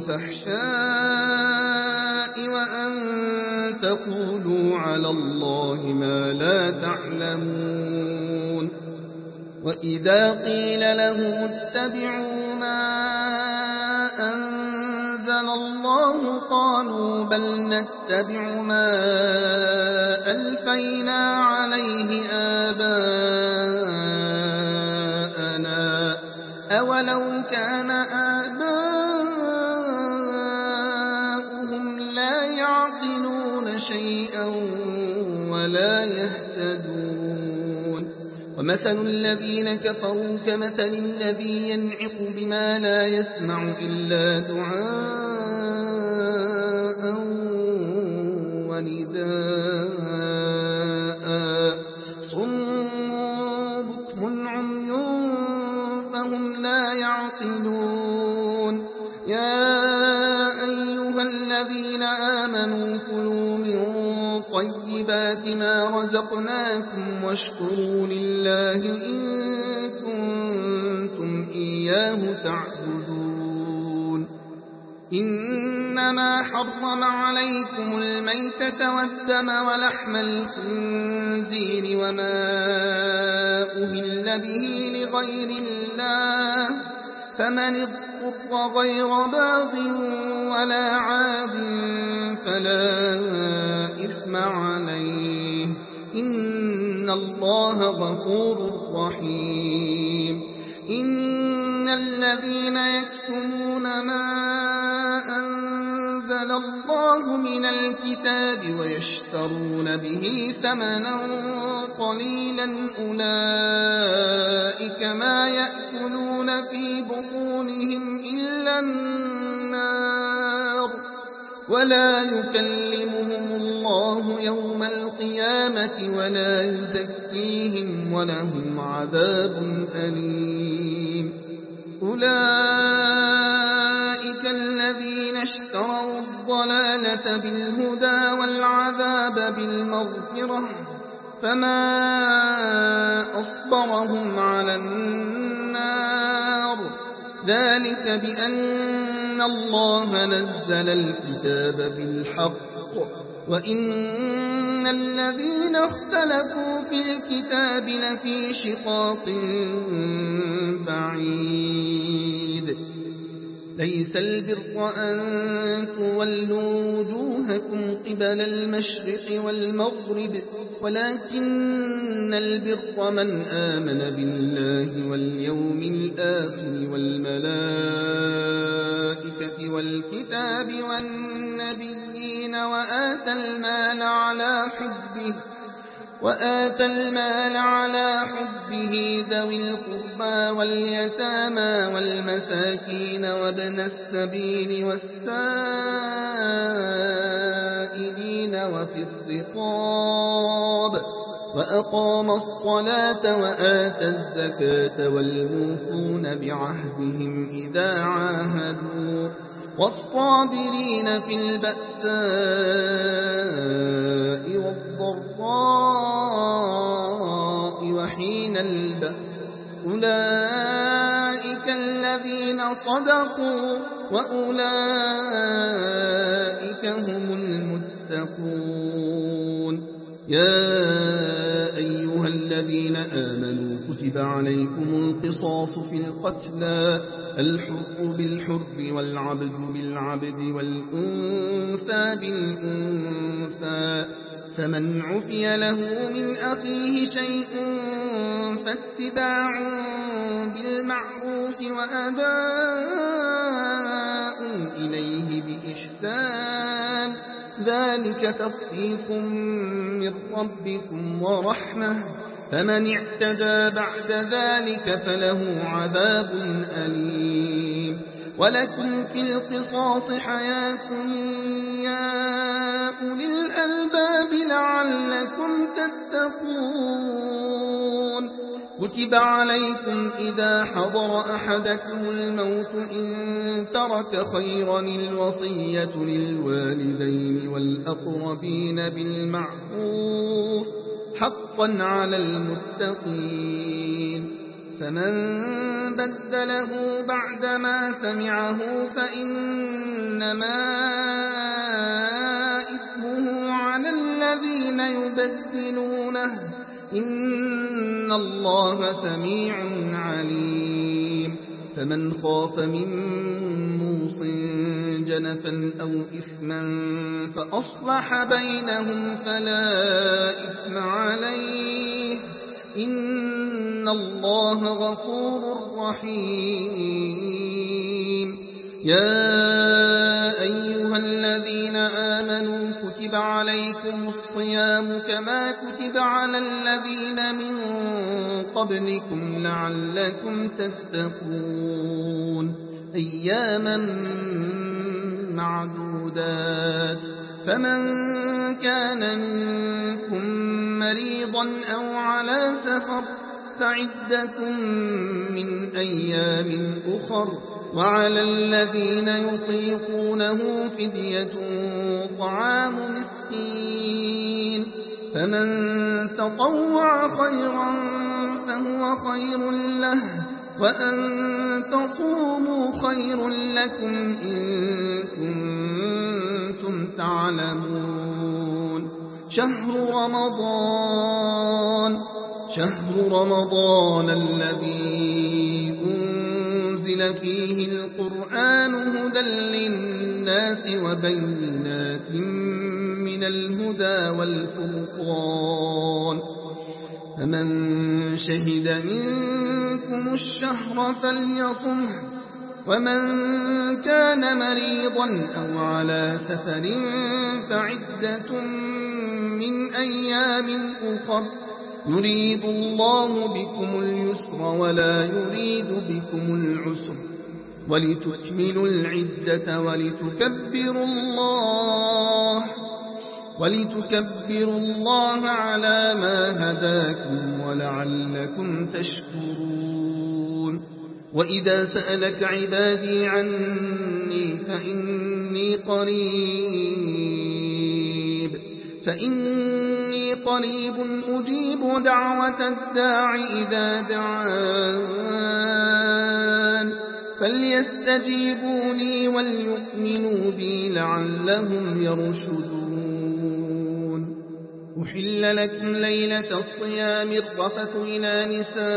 والفحشاء وأن تقولوا على الله ما لا تعلمون. وإذا قيل لهم اتبعوا ما أنزل الله قالوا بل نتبع ما ألفينا عليه آباءنا أولو كان آباؤهم لا يعقلون شيئا ولا يهتدون. ومثل الذين كفروا كمثل الذي ينعق بما لا يسمع إلا دعاء ونداء صم بكم عمي فهم لا يعقلون. يا أيها الذين آمنوا كلوا من طيبات ما رزقناكم واشكروا لله إن كنتم إياه تعبدون. إنما حرم عليكم الميتة والدم ولحم الخنزير وما أهل به لغير الله فمن اضطر غير باغ ولا عاد فلا إثم إثم عليه إن الله غفور رحيم إن الذين يكتمون ما أنزل الله من الكتاب ويشترون به ثمنا قليلا أولئك ما يأكلون في بطونهم إلا النار ولا يكلمهم الله يوم القيامة ولا يزكيهم ولهم عذاب أليم أولئك الذين اشتروا الضلالة بالهدى والعذاب بالمغفرة فما أصبرهم على النار ذلك بأن الله نزل الكتاب بالحق وإن الذين اختلفوا في الكتاب لفي شقاق بعيد ليس البر أن تولوا وجوهكم قبل المشرق والمغرب ولكن البر من آمن بالله واليوم الآخر والملائكة والكتاب والنبيين وآتى المال على حبه وآتى المال على حبه ذوي القربى واليتامى والمساكين وابن السبيل والسائلين وفي الرقاب وأقام الصلاة وآتى الزكاة والموفون بعهدهم إذا عاهدوا والصابرين في البأساء والضراء وحين البأس أولئك الذين صدقوا وأولئك هم المتقون يا أيها الذين آمنوا كتب عليكم القصاص في القتلى الحر بالحر والعبد بالعبد والأنثى بالأنثى فمن عفي له من أخيه شيء فاتباع بالمعروف وأداء إليه بإحسان ذلك تخفيف من ربكم ورحمة فمن اعتدى بعد ذلك فله عذاب أليم ولكم في القصاص حياة يا أولي الألباب لعلكم تتقون كتب عليكم إذا حضر أحدكم الموت إن ترك خيرا الوصية للوالدين والأقربين بالمعروف حقا على المتقين فمن بدله بعدما سمعه فإنما إثمه على الذين يبدلونه إن الله سميع عليم فمن خاف من موص جنفا أو إثما فأصلح بينهم فلا إثم عليه إن الله غفور رحيم يا أيها الذين آمنوا كتب عليكم الصيام كما كتب على الذين من قبلكم لعلكم تتقون أياما معدودات فمن كان منكم مريضا أو على سفر فعدة من أيام أخر وعلى الذين يطيقونه فدية طعام مسكين فمن تطوع خيرا فهو خير له وأن تصوموا خير لكم إن كنتم تعلمون شهر رمضان شهر رمضان الذي أنزل فيه القرآن هدى للناس وبينات من الهدى والفرقان. فمن شهد منكم الشهر فليصمه، ومن كان مريضا أو على سفر فعدة من أيام أخر، يريد الله بكم اليسر ولا يريد بكم العسر، ولتكملوا العدة ولتكبروا الله ولتكبروا الله على ما هداكم ولعلكم تشكرون. وإذا سألك عبادي عني فإني قريب فإني قريب أجيب دعوة الداع إذا دعان، فليستجيبوا لي وليؤمنوا بي لعلهم يرشدون. أحل لكم ليلة الصيام الرفث إلى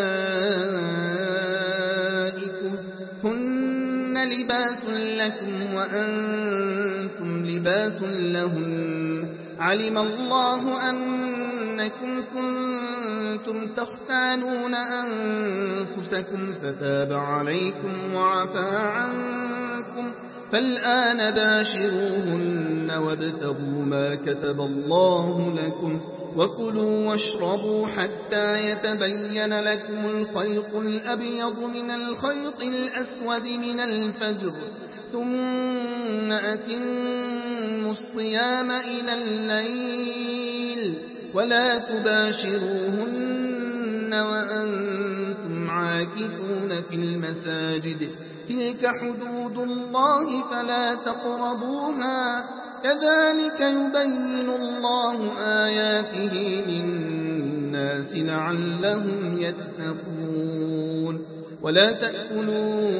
نسائكم هن لباس لكم وأنتم لباس لهن، علم الله أنكم كنتم تختانون أنفسكم فتاب عليكم وعفى عنكم، فالآن باشروهن وابتغوا ما كتب الله لكم، وكلوا واشربوا حتى يتبين لكم الخيط الأبيض من الخيط الأسود من الفجر، ثم أتموا الصيام إلى الليل، ولا تباشروهن وأنتم عاكفون في المساجد، تلك حدود الله فلا تقربوها، كذلك يبين الله آياته للناس لعلهم يتقون. ولا تأكلوا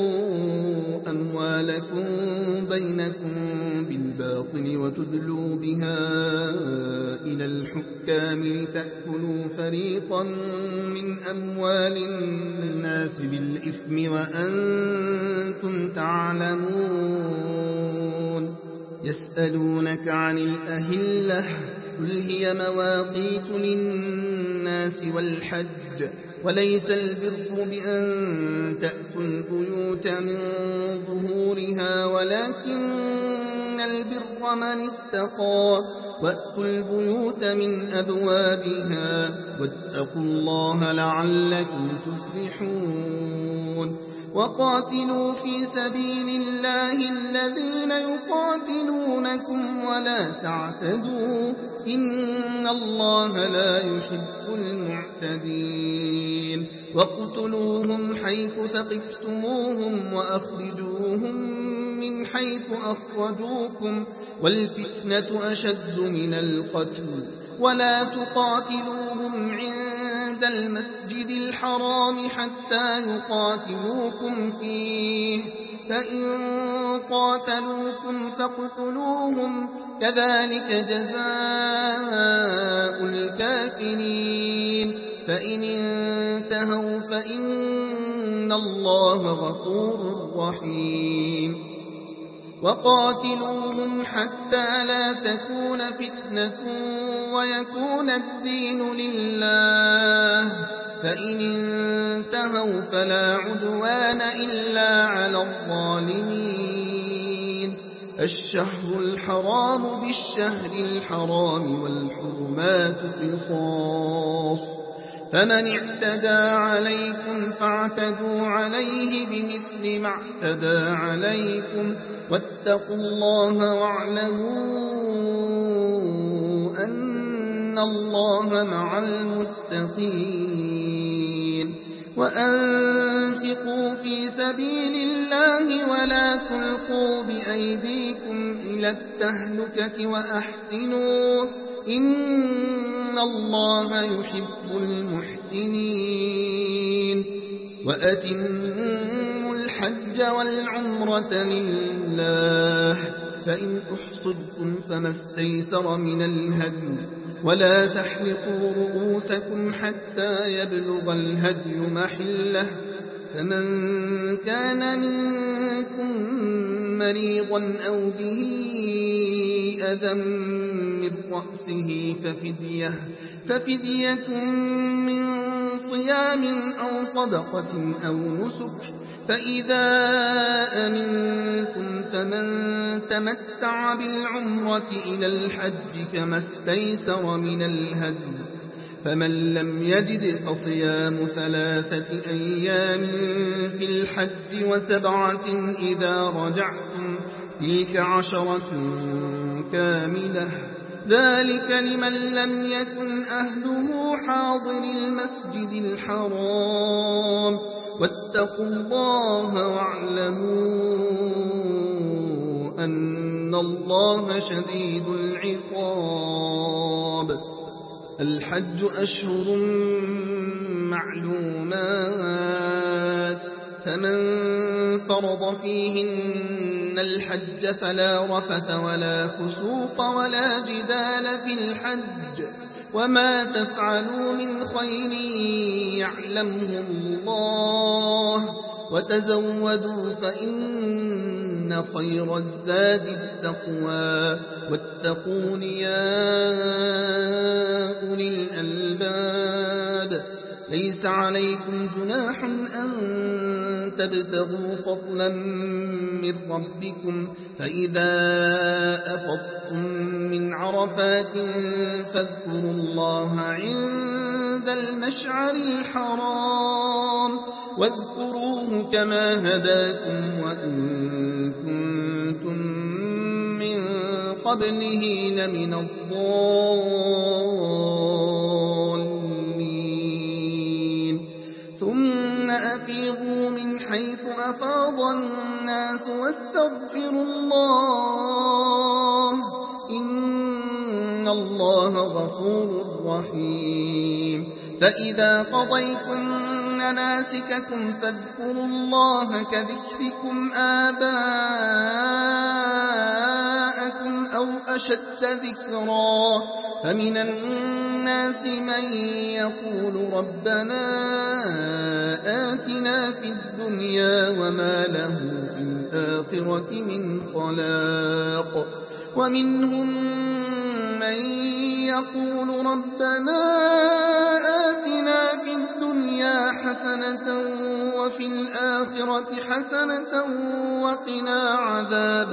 أموالكم بينكم بالباطل وتدلوا بها إلى الحكام لتأكلوا فريقا من أموال الناس بالإثم وأنتم تعلمون. يسألونك عن الأهلة قل هي مواقيت للناس والحج، وليس البر بأن تأتوا البيوت من ظهورها ولكن البر من اتقى، وأتوا البيوت من أبوابها واتقوا الله لعلكم تفلحون. وقاتلوا في سبيل الله الذين يقاتلونكم ولا تعتدوا إن الله لا يحب المعتدين. واقتلوهم حيث ثقفتموهم وأخرجوهم من حيث أخرجوكم، والفتنة أشد من القتل، ولا تقاتلوهم عند المسجد الحرام حتى يقاتلوكم فيه، فإن قاتلوكم فاقتلوهم، كذلك جزاء الكافرين. فإن انتهوا فإن الله غفور رحيم. وقاتلوهم حتى لا تكون فتنة ويكون الدين لله، فإن انتهوا فلا عدوان إلا على الظالمين. الشهر الحرام بالشهر الحرام والحرمات قصاص، فمن اعتدى عليكم فاعتدوا عليه بمثل ما اعتدى عليكم، واتقوا الله واعلموا أن الله مع المتقين. وأنفقوا في سبيل الله ولا تلقوا بأيديكم إلى التهلكة وأحسنوا إن الله يحب المحسنين. وأتموا الحج والعمرة لله، فإن أحصدتم فما استيسر من الهدي، ولا تحلقوا رؤوسكم حتى يبلغ الهدي محله، فمن كان منكم مريضا أو به أذى من رأسه ففدية, ففدية من صيام أو صدقة أو نسك. فإذا أمنتم فمن تمتع بالعمرة إلى الحج كما استيسر من الهدي، فمن لم يجد فصيام ثلاثة أيام في الحج وسبعة إذا رجعتم، تلك عشرة كاملة، ذلك لمن لم يكن أهله حاضر المسجد الحرام. واتقوا الله واعلموا أن الله شديد العقاب. الحج أشهر معلومات، فمن فرض فيهن الحج فلا رفث ولا فسوق ولا جدال في الحج، وما تفعلوا من خير يعلمه الله، وتزودوا فإن خير الزاد التقوى، واتقون يا أولي الألباب. ليس عليكم جناح أن تبتغوا فضلا من ربكم، فإذا أفضتم من عرفات فاذكروا الله عند المشعر الحرام، واذكروه كما هداكم وإن كنتم من قبله لمن الضالين. ثم أفيضوا من حيث أفاض الناس واستغفروا الله، إن الله غفور رحيم. فإذا قضيتم مناسككم فاذكروا الله كذكركم آباءكم أو أشد ذكرا. فمن الناس من يقول ربنا آتنا في الدنيا وما له في الآخرة من خلاق، ومنهم من يقول ربنا آتنا في الدنيا حسنة وفي الآخرة حسنة وقنا عذاب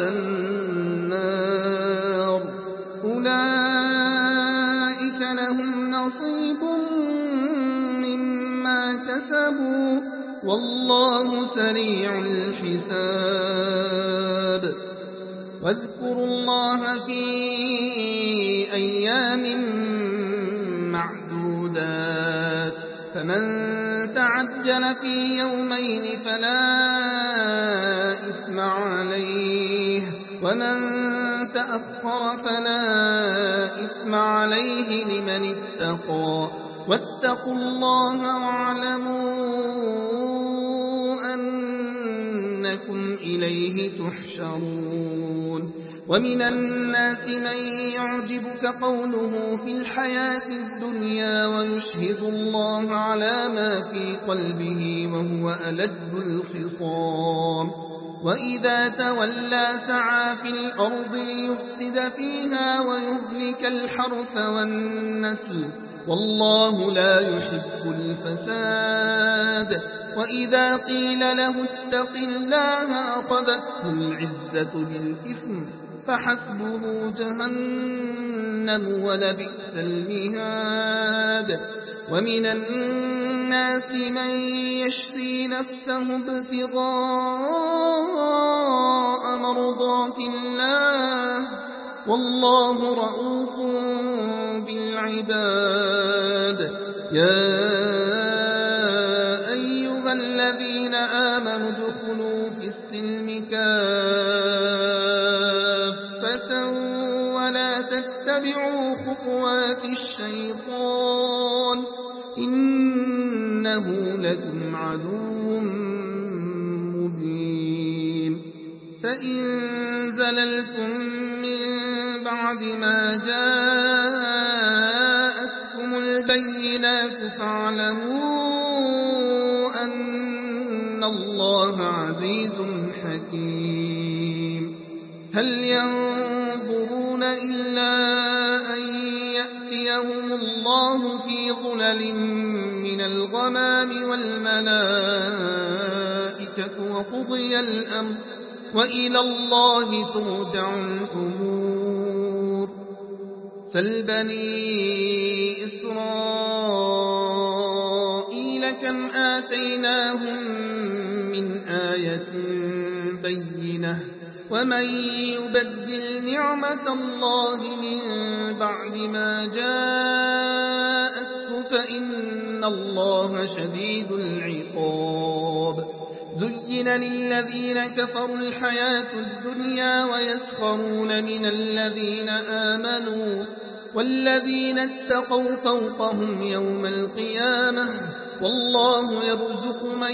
النار. أولئك لهم نصيب مما كسبوا والله سريع الحساب. واذكروا الله في أيام معدودات، فمن تعجل في يومين فلا إثم عليه، ومن تأخر فلا إثم عليه لمن اتقى. واتقوا الله واعلموا أنكم إليه تحشرون. ومن الناس من يعجبك قوله في الحياة الدنيا ويشهد الله على ما في قلبه وهو ألد الخصام، وإذا تولى سعى في الأرض ليفسد فيها ويهلك الحرث والنسل، والله لا يحب الفساد. وإذا قيل له اتق الله أخذته العزة بالإثم فحسبه جهنم ولبئس المهاد. ومن الناس من يشري نفسه ابتغاء مرضات الله والله رؤوف بالعباد. يا أيها الذين آمنوا ادخلوا في السلم كافة ولا تتبعوا خطوات الشيطان إنه لكم عدو مبين. فإن زللتم من بعد ما جاءتكم البينات فاعلموا أن الله عزيز حكيم. هل ينظرون يريدون إلا أن يأتيهم الله في ظلل من الغمام والملائكة وقضي الأمر وإلى الله ترجع الأمور. سل بني إسرائيل كم آتيناهم من آية بينة ومن يبدل نعمة الله من بعد ما جاءته فإن الله شديد العقاب. زين للذين كفروا الحياة الدنيا ويسخرون من الذين آمنوا والذين اتقوا فوقهم يوم القيامة والله يرزق من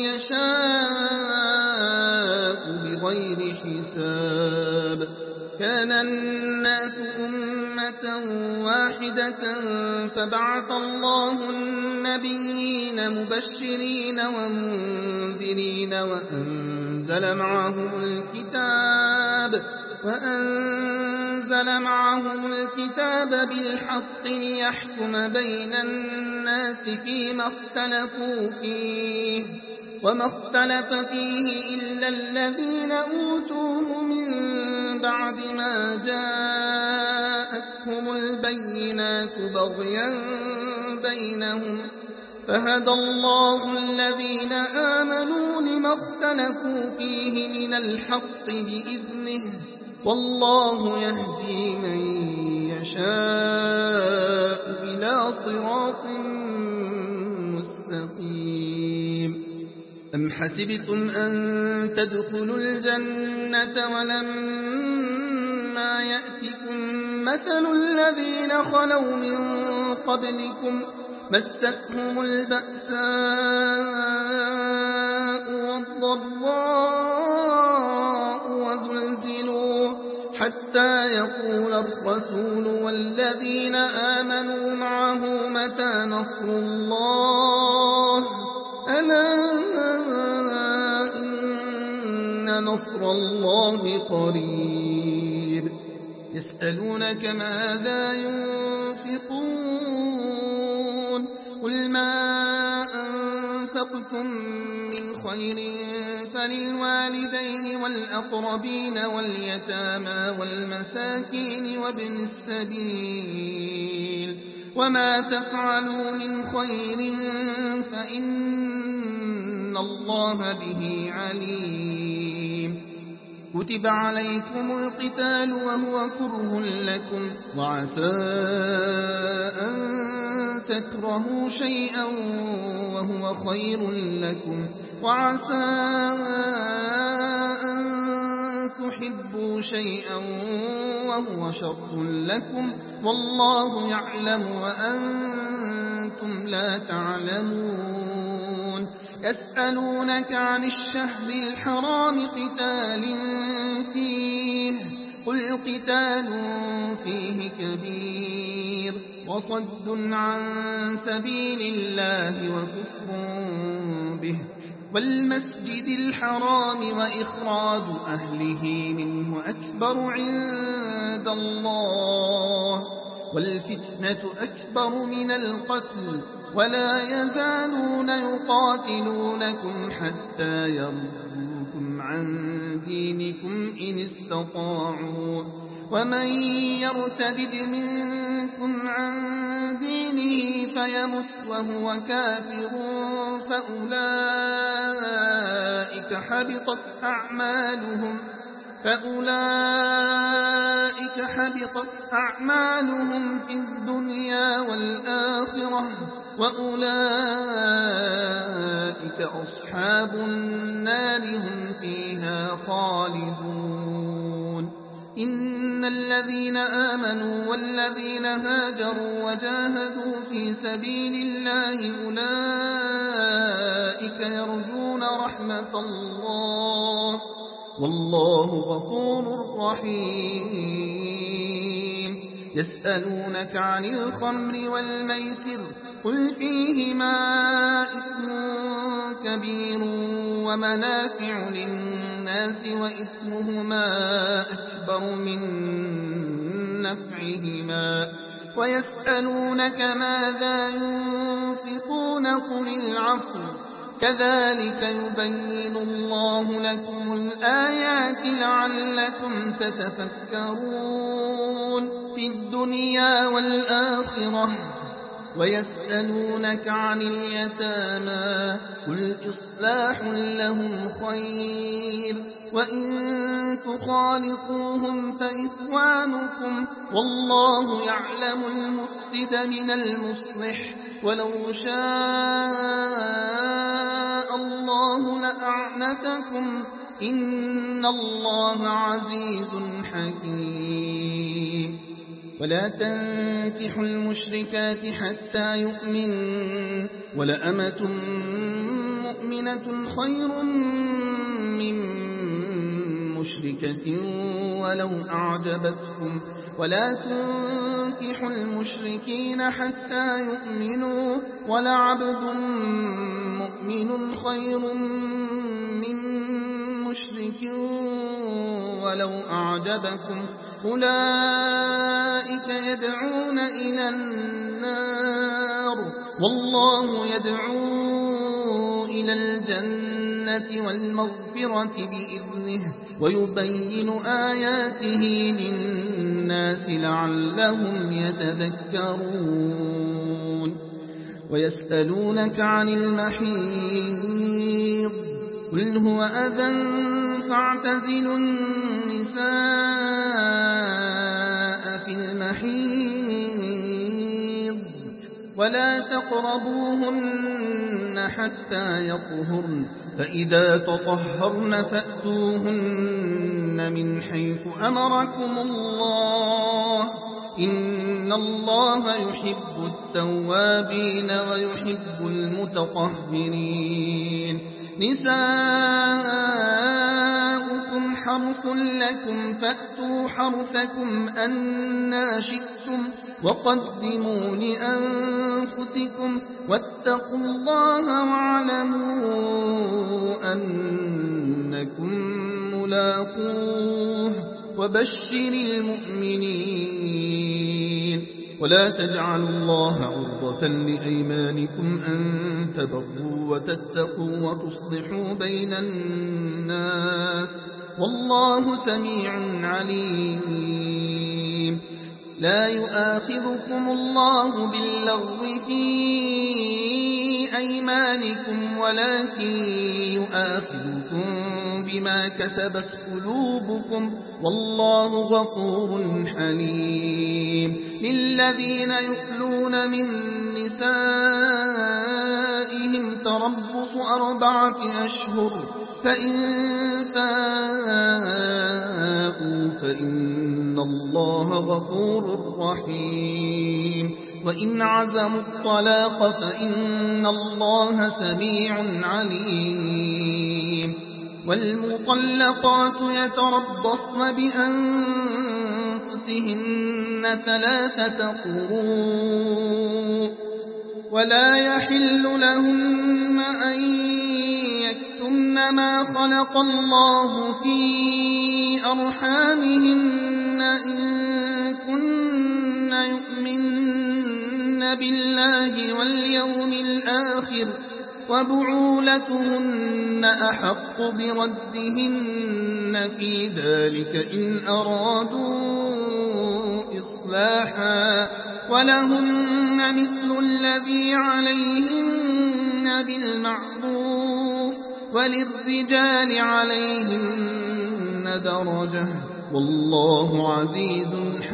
يشاء بغير حساب. كان الناس أمة واحدة فبعث الله النبيين مبشرين ومنذرين وأنزل معهم الكتاب وأنزل معهم الكتاب بالحق ليحكم بين الناس فيما اختلفوا فيه وما اختلف فيه إلا الذين أوتوه من بعد ما جاءتهم البينات بغيا بينهم فهدى الله الذين آمنوا لما اختلفوا فيه من الحق بإذنه والله يهدي من يشاء إلى صراط مستقيم. أم حسبتم أن تدخلوا الجنة ولما يأتكم مثل الذين خلوا من قبلكم مستهم البأساء والضراء وزلزلوا حتى يقول الرسول والذين آمنوا معه متى نصر الله ألا إن نصر الله قريب. يسألونك ماذا ينفقون قل ما أنفقتم من خير فللوالدين والأقربين واليتامى والمساكين وابن السبيل وما تفعلوا من خير فإن الله به عليم. كتب عليكم القتال وهو كره لكم وعسى أن تكرهوا شيئا وهو خير لكم وعسى أن تحبوا شيئا وهو شر لكم والله يعلم وأنتم لا تعلمون. يسألونك عن الشهر الحرام قتال فيه قل قتال فيه كبير وصد عن سبيل الله وكفر به والمسجد الحرام وإخراج أهله منه أكبر عند الله والفتنة أكبر من القتل ولا يزالون يقاتلونكم حتى يردوكم عن دينكم إن استطاعوا ومن يرتد منكم عن دينه فيمت وهو كافر فأولئك حبطت أعمالهم فأولئك حبطت أعمالهم في الدنيا والآخرة وأولئك أصحاب النار هم فيها خالدون. إن الذين آمنوا والذين هاجروا وجاهدوا في سبيل الله أولئك يرجون رحمة الله والله غفور رحيم. يسألونك عن الخمر والميسر قل فيهما إثم كبير ومنافع للناس وإثمهما أكبر من نفعهما ويسألونك ماذا ينفقون قل العفو كذلك يبين الله لكم الآيات لعلكم تتفكرون في الدنيا والآخرة ويسألونك عن اليتامى قل إصلاح لهم خير وإن تخالطوهم فإخوانكم والله يعلم المفسد من المصلح ولو شاء الله لأعنتكم إن الله عزيز حكيم ولا تنكحوا المشركات حتى يؤمنوا ولأمة مؤمنة خير من مشركة ولو أعجبتكم ولا تنكحوا المشركين حتى يؤمنوا ولعبد مؤمن خير من مشرك ولو أعجبكم أولئك يدعون إلى النار والله يدعو إلى الجنة والمغفرة بإذنه ويبين آياته للناس لعلهم يتذكرون ويسألونك عن المحيض قل هو أذى فاعتزلوا النساء في المحيض ولا تقربوهن حتى يطهرن فإذا تطهرن فأتوهن من حيث أمركم الله إن الله يحب التوابين ويحب المتطهرين نساؤكم حرث لكم فأتوا حرثكم أنى شئتم وقدموا لأنفسكم واتقوا الله واعلموا أنكم ملاقوه وبشر المؤمنين ولا تجعلوا الله عرضة لأيمانكم أن تبروا وتتقوا وتصلحوا بين الناس والله سميع عليم لا يؤاخذكم الله باللغو في أيمانكم ولكن يؤاخذكم بما كسبت قلوبكم والله غفور حليم للذين يؤلون من نسائهم تربص أربعة أشهر فإن فاءوا فإن الله غفور رحيم وإن عزموا الطلاق فإن الله سميع عليم والمطلقات يتربصن بأنفسهن ثلاثة قروء ولا يحل لهن أن يكتمن ما خلق الله في أرحامهن إن كن يؤمن بالله واليوم الآخر وبعولتهن أحق بردهن في ذلك إن أرادوا إصلاحا ولهن مثل الذي عليهن بالمعروف وللرجال عليهن درجة والله عزيز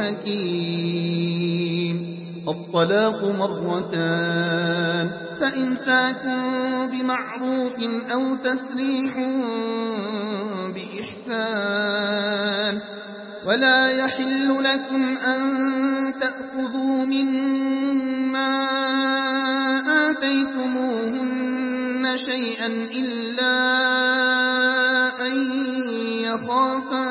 حكيم الطلاق مرتان فإمساك بمعروف أو تسريح بإحسان ولا يحل لكم أن تأخذوا مما آتيتموهن شيئا إلا أن يخافا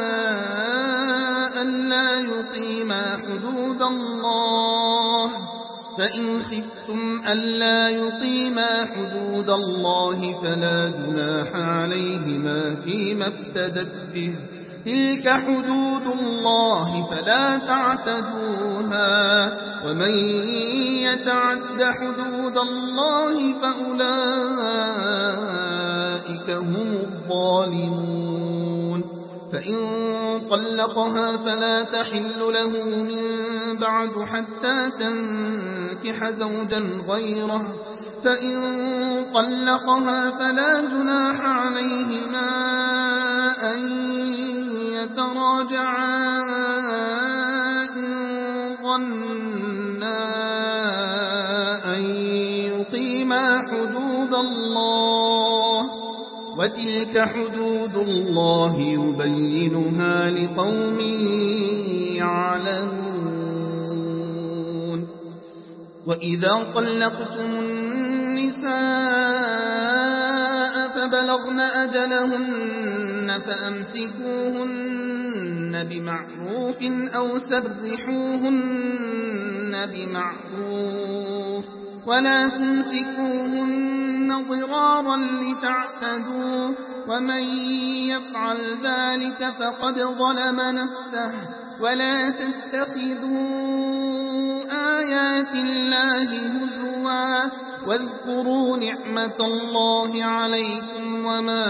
ألا يقيما حدود الله فإن خفتم ألا يقيما حدود الله فلا جناح عليهما فيما افتدت به تلك حدود الله فلا تعتدوها ومن يتعد حدود الله فأولئك هم الظالمون فإن طلقها فلا تحل له من بعد حتى تنكح زوجا غيره فإن طلقها فلا جناح عليهما أن يتراجعا إن ظنا أن يقيما حدود الله وتلك حدود الله يبينها لقوم يعلمون وإذا طلقتم النساء فبلغن أجلهن فأمسكوهن بمعروف أو سرحوهن بمعروف ولا تمسكوهن ضرارا لتعتدوا ومن يفعل ذلك فقد ظلم نفسه ولا تتخذوا آيات الله هزوا واذكروا نعمة الله عليكم وما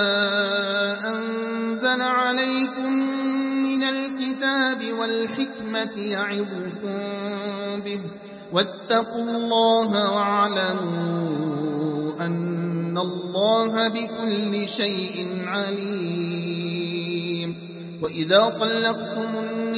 أنزل عليكم من الكتاب والحكمة يعظكم به واتقوا الله واعلموا أن الله بكل شيء عليم وإذا طلقتم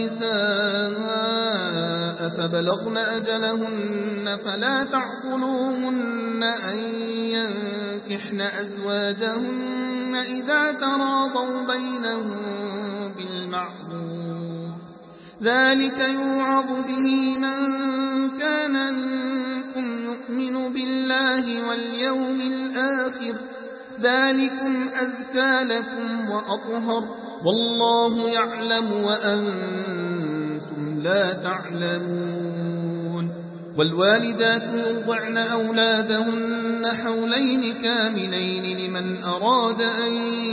النساء فبلغن أجلهن فلا تعقلوهن أن ينكحن أزواجهن إذا تراضوا بينهم بالمعروف ذلك يوعظ به من كان منكم يؤمن بالله واليوم الآخر ذلكم أزكى لكم وأطهر والله يعلم وأنتم لا تعلمون والوالدات يرضعن أولادهن حولين كاملين لمن أراد أن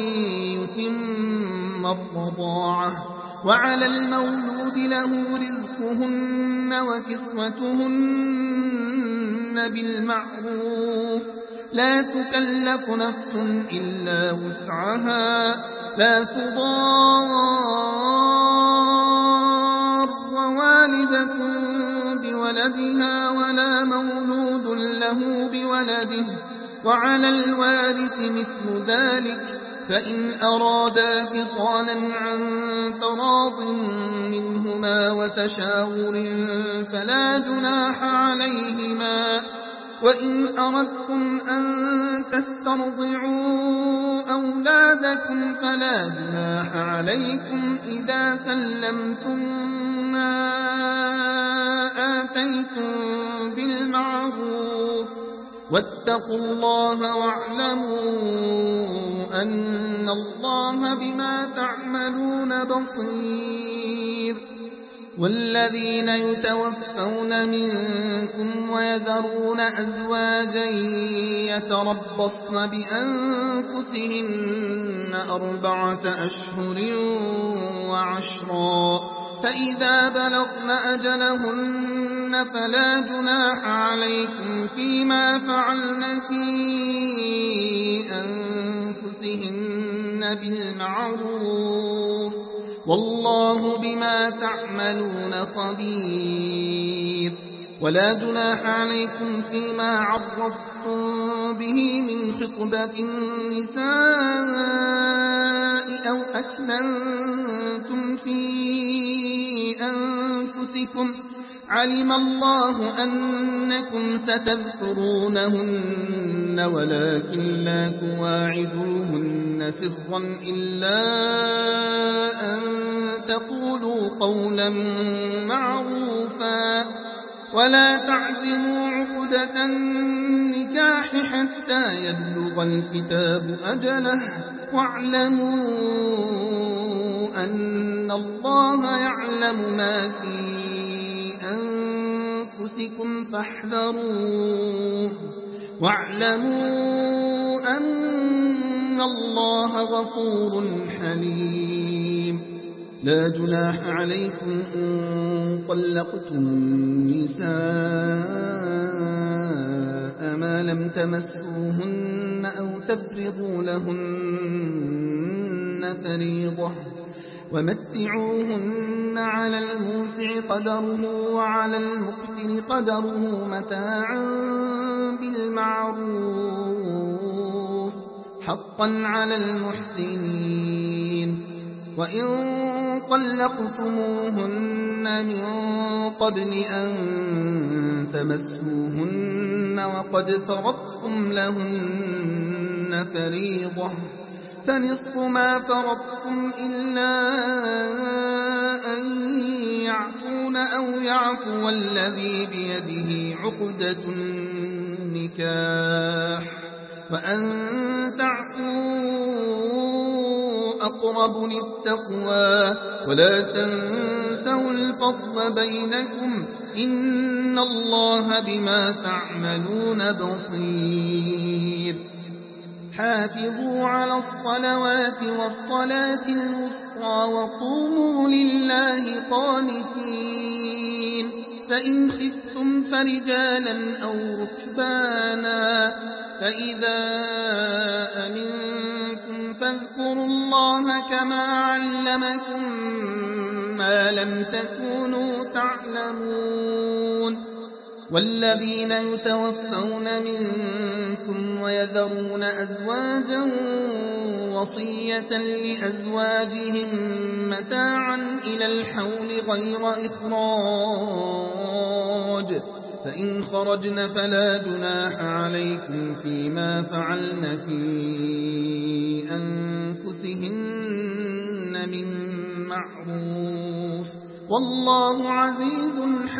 يتم الرضاعة وعلى المولود له رزقهن وكسوتهن بالمعروف لا تكلف نفس إلا وسعها لا تضار والدة بولدها ولا مولود له بولده وعلى الوارث مثل ذلك فإن أرادا فصالا عن تراض منهما وتشاور فلا جناح عليهما وإن أردتم أن تسترضعوا أولادكم فلا جناح عليكم إذا سلمتم ما آتيتم بالمعروف واتقوا الله واعلموا أن الله بما تعملون بصير والذين يتوفون منكم ويذرون أزواجا يتربصن بأنفسهن أربعة أشهر وعشرا فإذا بلغن أجلهن فلا جناح عليكم فيما فعلن في أنفسهن بالمعروف والله بما تعملون خبير ولا جناح عليكم فيما عرضتم به من خطبة النساء أو أكننتم في أنفسكم علم الله أنكم ستذكرونهن ولكن لا تواعدوهن سرا إلا أن تقولوا قولا معروفا ولا تعزموا عقدة النكاح حتى يبلغ الكتاب أجله واعلموا أن الله يعلم ما في أنفسكم فاحذروه واعلموا أن الله غفور حليم لا جناح عليكم إن طلقتم النساء ما لم تمسوهن أو تفرضوا لهن فريضة ومتعوهن على الموسع قدره وعلى المقتر قدره متاعا بالمعروف حقا على المحسنين. وإن طلقتموهن من قبل أن تمسوهن وقد فرضتم لهن فريضة فنصف ما فرضتم إلا أن يعفون أو يعفو الذي بيده عقدة النكاح وأن تعفوا أقرب للتقوى ولا تنسوا الفضل بينكم إن الله بما تعملون بصير. حافظوا على الصلوات والصلاة الوسطى وقوموا لله قانتين. فإن خفتم فرجالا أو ركبانا فإذا أمنتم فاذكروا الله كما علمكم ما لم تكونوا تعلمون. والذين يتوفون منكم ويذرون أزواجا وصية لأزواجهم متاعا إلى الحول غير إخراج فإن خرجن فلا جناح عليكم فيما فعلن في أنفسهن من معروف والله عزيز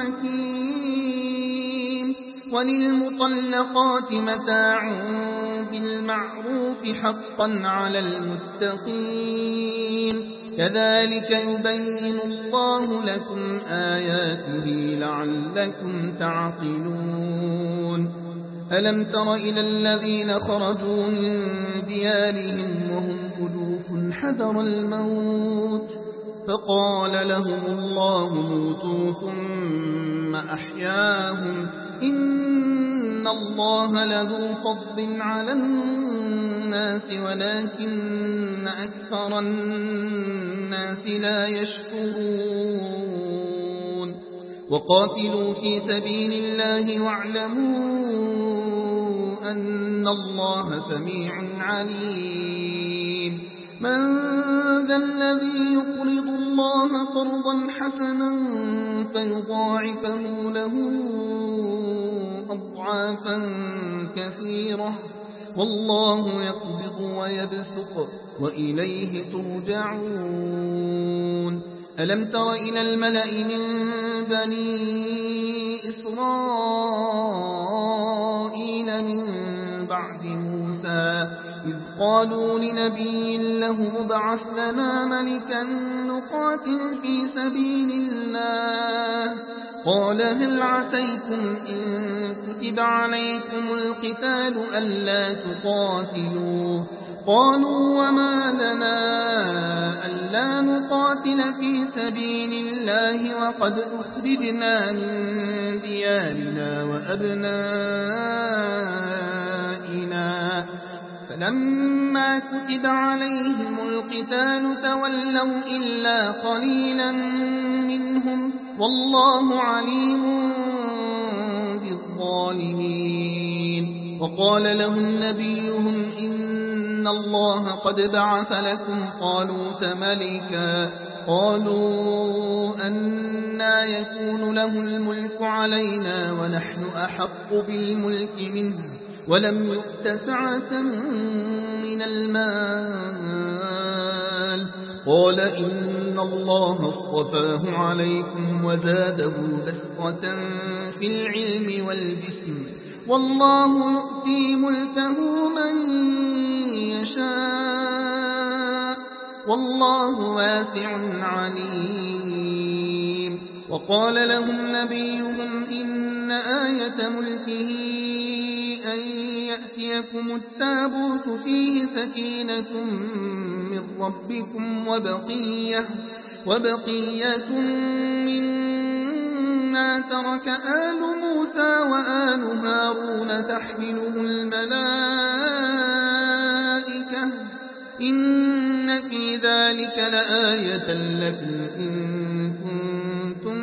حكيم. وللمطلقات متاع بالمعروف حقا على المتقين كذلك يبين الله لكم آياته لعلكم تعقلون. ألم تر إلى الذين خرجوا من ديارهم وهم ألوف حذر الموت فقال لهم الله موتوا ثم أحياهم إن الله لذو فضل على الناس ولكن أكثر الناس لا يشكرون. وقاتلوا في سبيل الله واعلموا أن الله سميع عليم. من ذا الذي يقرض الله قرضا حسنا فيضاعفه له أضعافا كثيرة والله يقبض ويبسط وإليه ترجعون. ألم تر إلى الملأ من بني إسرائيل من بعد موسى إذ قالوا لنبي له ابعث لنا ملكا نقاتل في سبيل الله قال هل عسيتم إن كتب عليكم القتال ألا تقاتلوا قالوا وما لنا ألا نقاتل في سبيل الله وقد أخرجنا من ديارنا وأبنائنا فلما كتب عليهم القتال تولوا إلا قليلا منهم والله عليم بالظالمين. وقال لهم نبيهم إن الله قد بعث لكم طالوت ملكا قالوا أنى يكون له الملك علينا ونحن أحق بالملك منه ولم يؤت سعة من المال قال إن الله اصطفاه عليكم وزاده بسطة في العلم والجسم والله يؤتي ملكه من يشاء والله واسع عليم. وقال لهم نبيهم إن آية ملكه أن يأتيكم التابوت فيه سكينة من ربكم وبقية, وبقية مما ترك آل موسى وآل هارون تحمله الملائكة إن في ذلك لآية لكم إن كنتم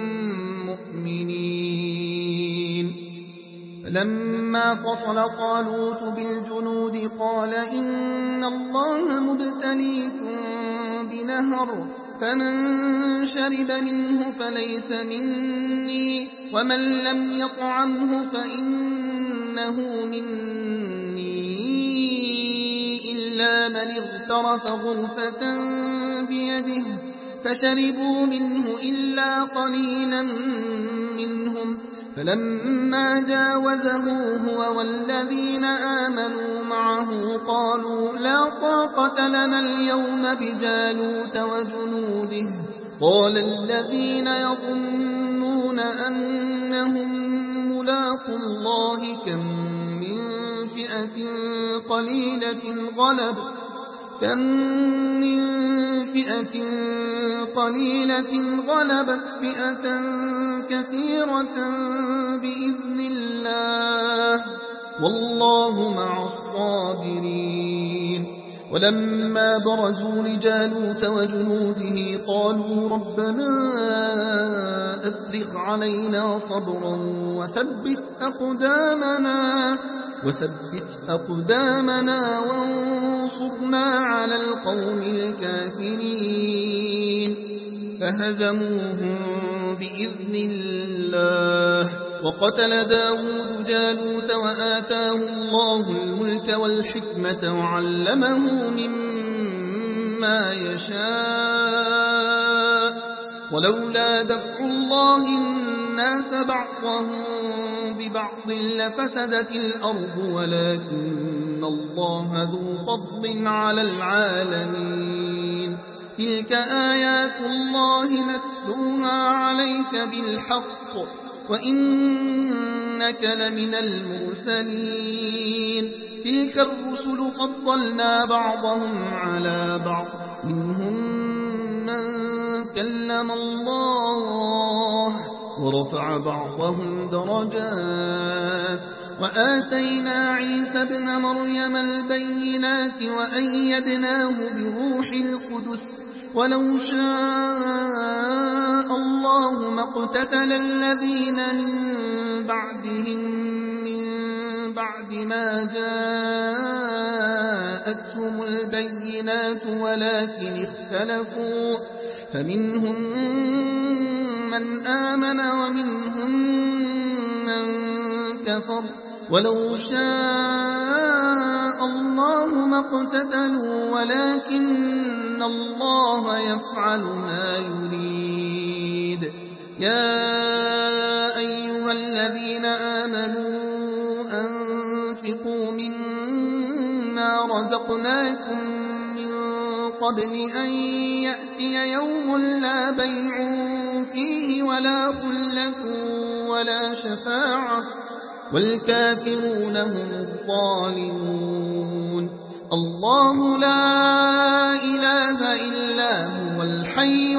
مؤمنين. فلما فصل طالوت بالجنود قال إن الله مبتليكم بنهر فمن شرب منه فليس مني ومن لم يطعمه فإنه مني إلا من اغترف غرفة بيده فشربوا منه إلا قليلا منهم فلما جاوزه هو والذين آمنوا معه قالوا لا طاقة لنا اليوم بجالوت وجنوده قال الذين يظنون أنهم ملاقو الله كم من فئة قليلة غلبت كم من فئة قليلة غلبت فئة كثيرة بإذن الله والله مع الصابرين. ولما برزوا لجالوت وجنوده قالوا ربنا أفرغ علينا صبرا وثبت أقدامنا وثبت أقدامنا وانصرنا على القوم الكافرين فهزموهم بإذن الله. وقتل داود جالوت وآتاه الله الملك والحكمة وعلمه مما يشاء ولولا دفع الله الناس بعضهم ببعض لفسدت الأرض ولكن الله ذو فضل على العالمين. تلك آيات الله نتلوها عليك بالحق وإنك لمن المرسلين. تلك الرسل فضلنا بعضهم على بعض منهم من كلم الله ورفع بعضهم درجات وآتينا عيسى ابن مريم البينات وأيدناه بروح القدس ولو شاء الله ما اقتتل الذين من بعدهم من بعد ما جاءتهم البينات ولكن اختلفوا فمنهم من آمن ومنهم من كفر ولو شاء الله ما اقتتلوا ولكن الله يفعل ما يريد. يا أيها الذين آمنوا أنفقوا مما رزقناكم من قبل أن يأتي يوم لا بيع فيه ولا خلة ولا شفاعة والكافرون هم الظالمون. الله لا إله إلا هو الحي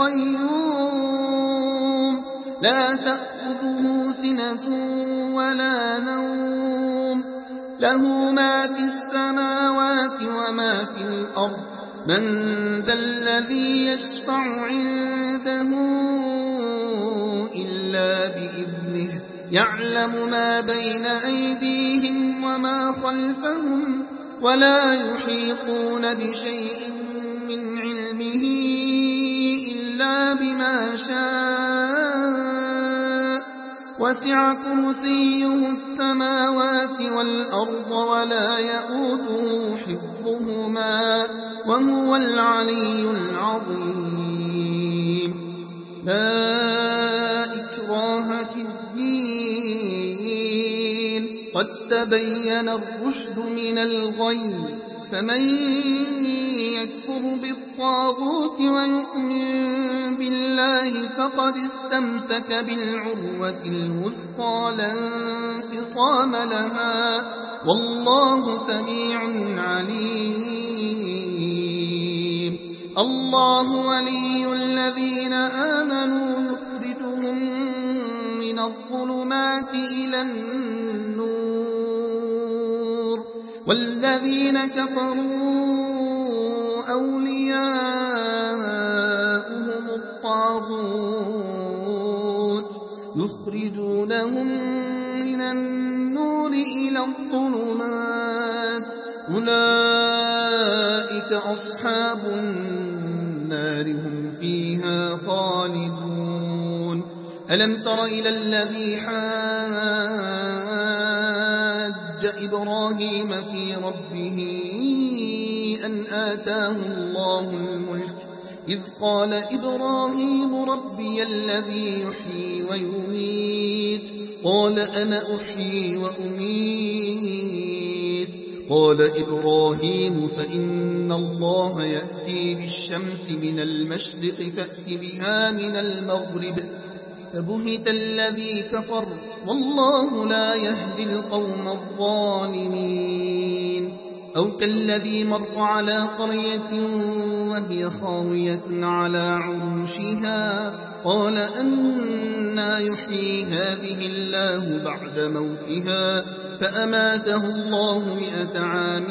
القيوم لا تأخذه سنة ولا نوم له ما في السماوات وما في الأرض من ذا الذي يشفع عنده إلا بإذنه يعلم ما بين أيديهم وما خلفهم ولا يحيطون بشيء من علمه إلا بما شاء وسع كرسيه السماوات والأرض ولا يئوده حفظهما وهو العلي العظيم. لا إكراه في الدين قد تبين الرشد من الغي فمن يكفر بالطاغوت ويؤمن بالله فقد استمسك بالعروة الوثقى لا انفصام لها والله سميع عليم. الله ولي الذين آمنوا يخرجهم من الظلمات إلى النور والذين كفروا أولياؤهم الطاغوت يخرجونهم من النور إلى الظلمات أولئك أصحاب النار هم فيها خالدون ألم تر إلى الذي حاج إبراهيم في ربه أن آتاه الله الملك إذ قال إبراهيم ربي الذي يحيي ويميت قال أنا أحيي وأميت قال إبراهيم فإن الله يأتي بالشمس من المشرق فأت بها من المغرب فبهت الذي كفر والله لا يهدي القوم الظالمين أو كالذي مر على قرية وهي خاوية على عروشها قال أنى يحيي هذه الله بعد موتها فأماته الله مئة عام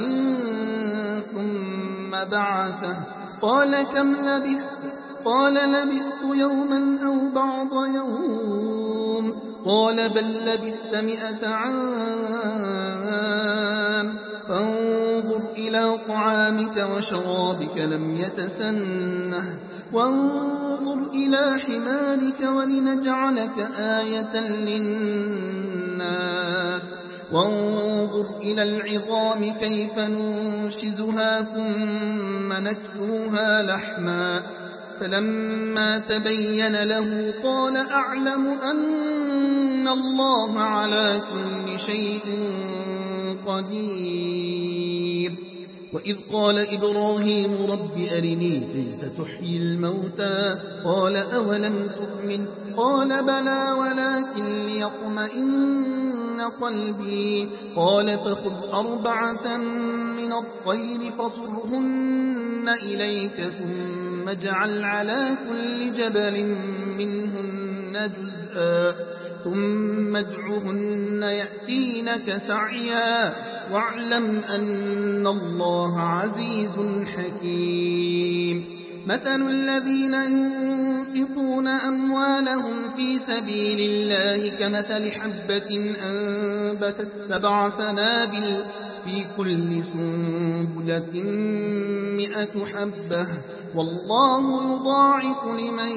ثم بعثه قال كم لبثت قال لبثت يوما أو بعض يوم قال بل لبثت مئة عام فانظر إلى طعامك وشرابك لم يتسنه وانظر إلى حمارك ولنجعلك آية للناس وانظر إلى العظام كيف ننشزها ثم نكسوها لحما فلما تبين له قال أعلم أن الله على كل شيء قدير وإذ قال إبراهيم رب أرني كيف تحيي الموتى قال أولم تؤمن قال بلى ولكن ليطمئن قلبي قال فخذ أربعة من الطير فصرهن إليك ثم اجعل على كل جبل منهن جزءا ثم ادعهن يأتينك سعيا واعلم أن الله عزيز حكيم مثل الذين ينفقون أموالهم في سبيل الله كمثل حبة أنبتت سبع سنابل في كل سنبلة مئة حبة والله يضاعف لمن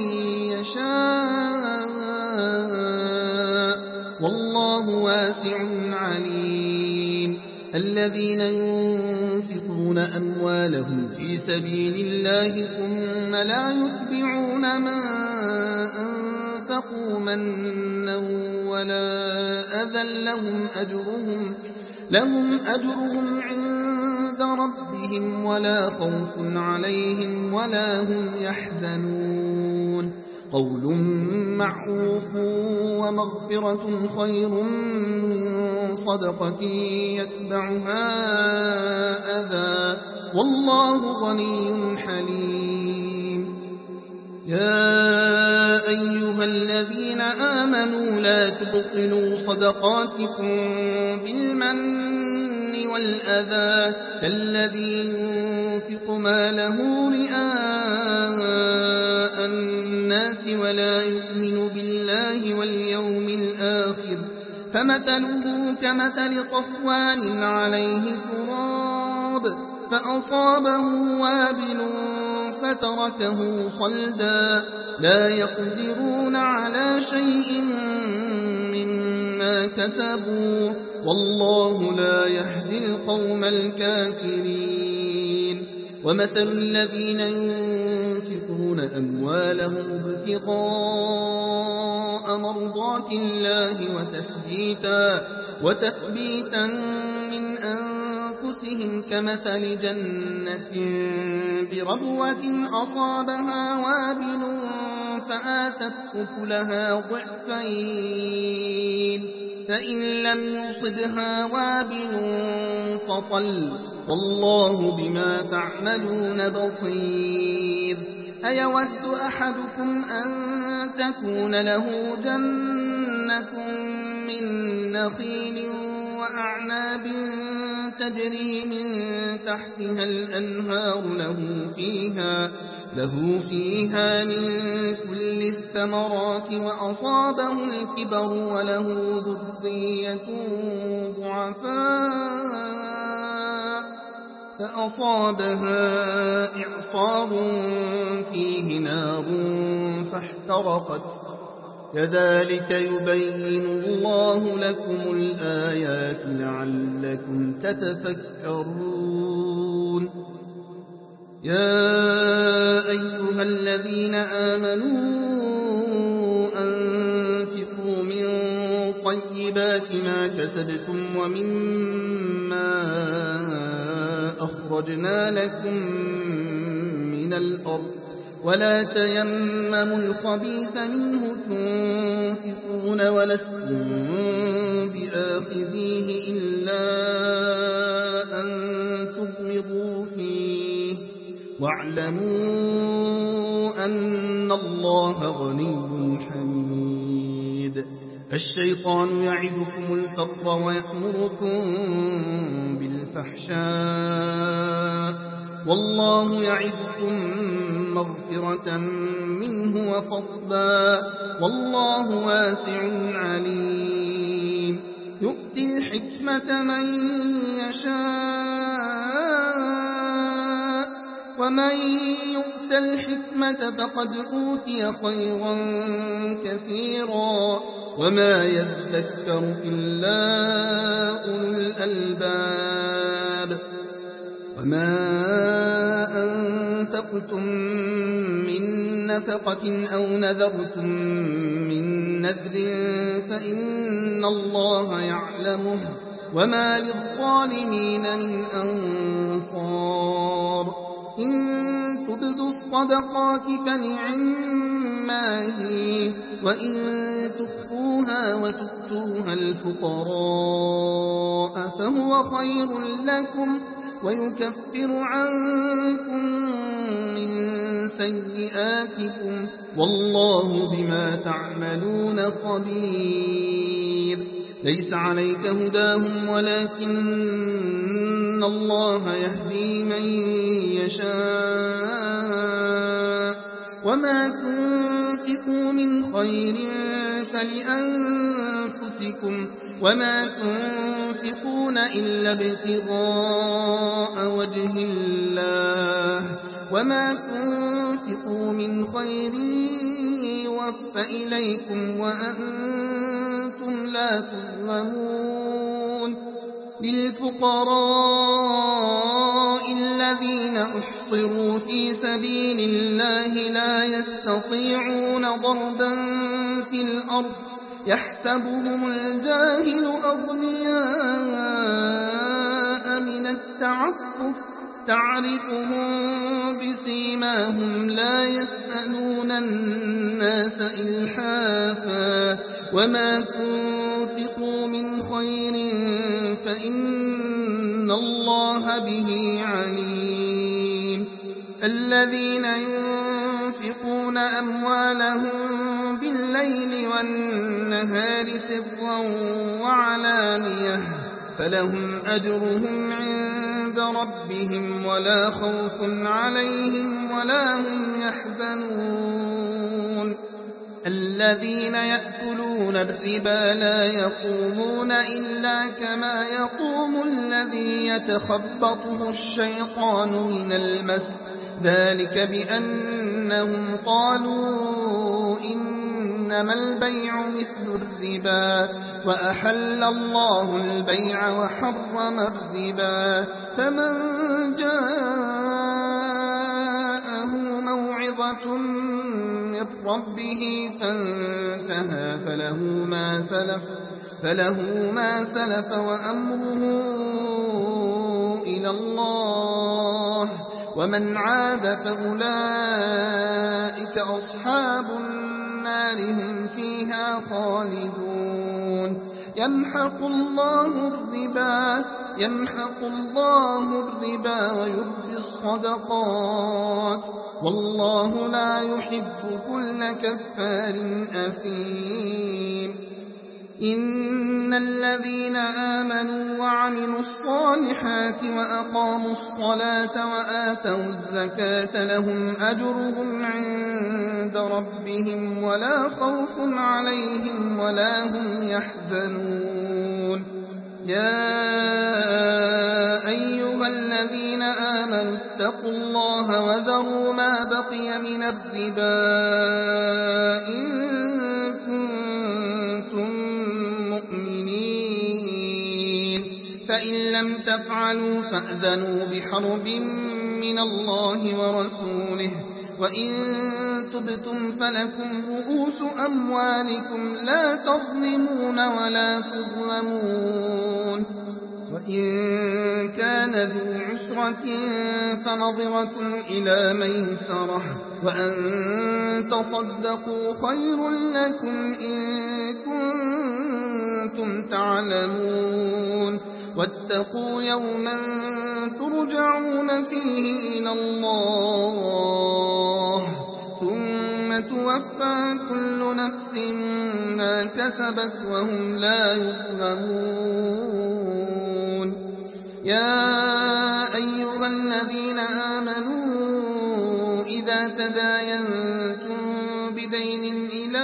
يشاء والله واسع عليم الذين ينفقون أموالهم في سبيل الله ثم لا يتبعون ما أنفقوا منا ولا أذى لهم أجرهم لهم أجرهم عند ربهم ولا خوف عليهم ولا هم يحزنون قول معروف ومغفرة خير من صدقة يتبعها أذى والله غني حليم يا أيها الذين آمنوا لا تبطلوا صدقاتكم بالمن والأذى كالذي ينفق ماله رئاء الناس ولا يؤمن بالله واليوم الآخر فمثله كمثل صفوان عليه تراب فأصابه وابل فتركه صلدا لا يقدرون على شيء مما كسبوا والله لا يهدي القوم الكافرين ومثل الذين ينفقون أموالهم ابتغاء مرضات الله وتثبيتا, وتثبيتا من أنفسهم كمثل جنة بربوة أصابها وابل فآتت أكلها ضعفين فإن لم يصبها وابل فطل والله بما تعملون بصير. أيود أحدكم أن تكون له جنة من نخيل وأعناب تجري من تحتها الأنهار له فيها, له فيها من كل الثمرات وأصابه الكبر وله ذرية ضعفاء فأصابها إعصار فيه نار فاحترقت كذلك يبين الله لكم الآيات لعلكم تتفكرون. يا أيها الذين آمنوا أنفقوا من طيبات ما كسبتم ومما أخرجنا لكم من الأرض ولا تيمموا الخبيث منه تنفقون ولستم بآخذيه إلا أن تغمضوا فيه واعلموا أن الله غني حميد. الشيطان يعدكم الفقر ويأمركم بالفحشاء والله يعدكم مغفرة منه وفضلا والله واسع عليم. يؤتي الحكمة من يشاء ومن يؤت الحكمة فقد أوتي خيرا كثيرا وما يذكر إلا أولو الألباب. وما أنفقتم من نفقة أو نذرتم من نذر فإن الله يعلمه وما للظالمين من أنصار. إن تبدوا الصدقات فنعما هي وإن تخفوها وتؤتوها الفقراء فهو خير لكم ويكفر عنكم من سيئاتكم والله بما تعملون خبير. ليس عليك هداهم ولكن الله يهدي من يشاء وما تنفقوا من خير فلأنفسكم وما تنفقون إلا ابتغاء وجه الله وما تنفقوا من خير يوفى إليكم وأنتم لا تظلمون. للفقراء الذين أحصروا في سبيل الله لا يستطيعون ضربا في الأرض يحسبهم الجاهل أغنياء من التعفف تعرفهم بسيماهم لا يسألون الناس إلحافا وما تنفقوا من خير فإن الله به عليم. الذين ينفقون أموالهم بالليل والنهار سرا وعلانية فلهم أجرهم عند ربهم ولا خوف عليهم ولا هم يحزنون. الذين يأكلون الربا لا يقومون إلا كما يقوم الذي يتخبطه الشيطان من المس ذلك بأنهم قالوا إنما البيع مثل الربا وأحل الله البيع وحرم الربا. فمن جاءه موعظة من ربه فانتهى فله ما سلف فله ما سلف وأمره إلى الله ومن عاد فأولئك أصحاب النار هم فيها خالدون. يمحق الله الربا يمحق الله الربا ويربي الصدقات والله لا يحب كل كفار أثيم إن الذين آمنوا وعملوا الصالحات وأقاموا الصلاة وآتوا الزكاة لهم أجرهم عند ربهم ولا خوف عليهم ولا هم يحزنون يا أيها الذين آمنوا اتقوا الله وذروا ما بقي من الربا إن كنتم مؤمنين فإن لم تفعلوا فأذنوا بحرب من الله ورسوله وإن تبتم فلكم رؤوس أموالكم لا تظلمون ولا تظلمون وإن كان ذو عسرة فنظرة إلى ميسرة وأن تصدقوا خير لكم إن كنتم تعلمون واتقوا يوما ترجعون فيه إلى الله ثم توفى كل نفس ما كسبت وهم لا يظلمون يا أيها الذين آمنوا إذا تداينتم بدين إلى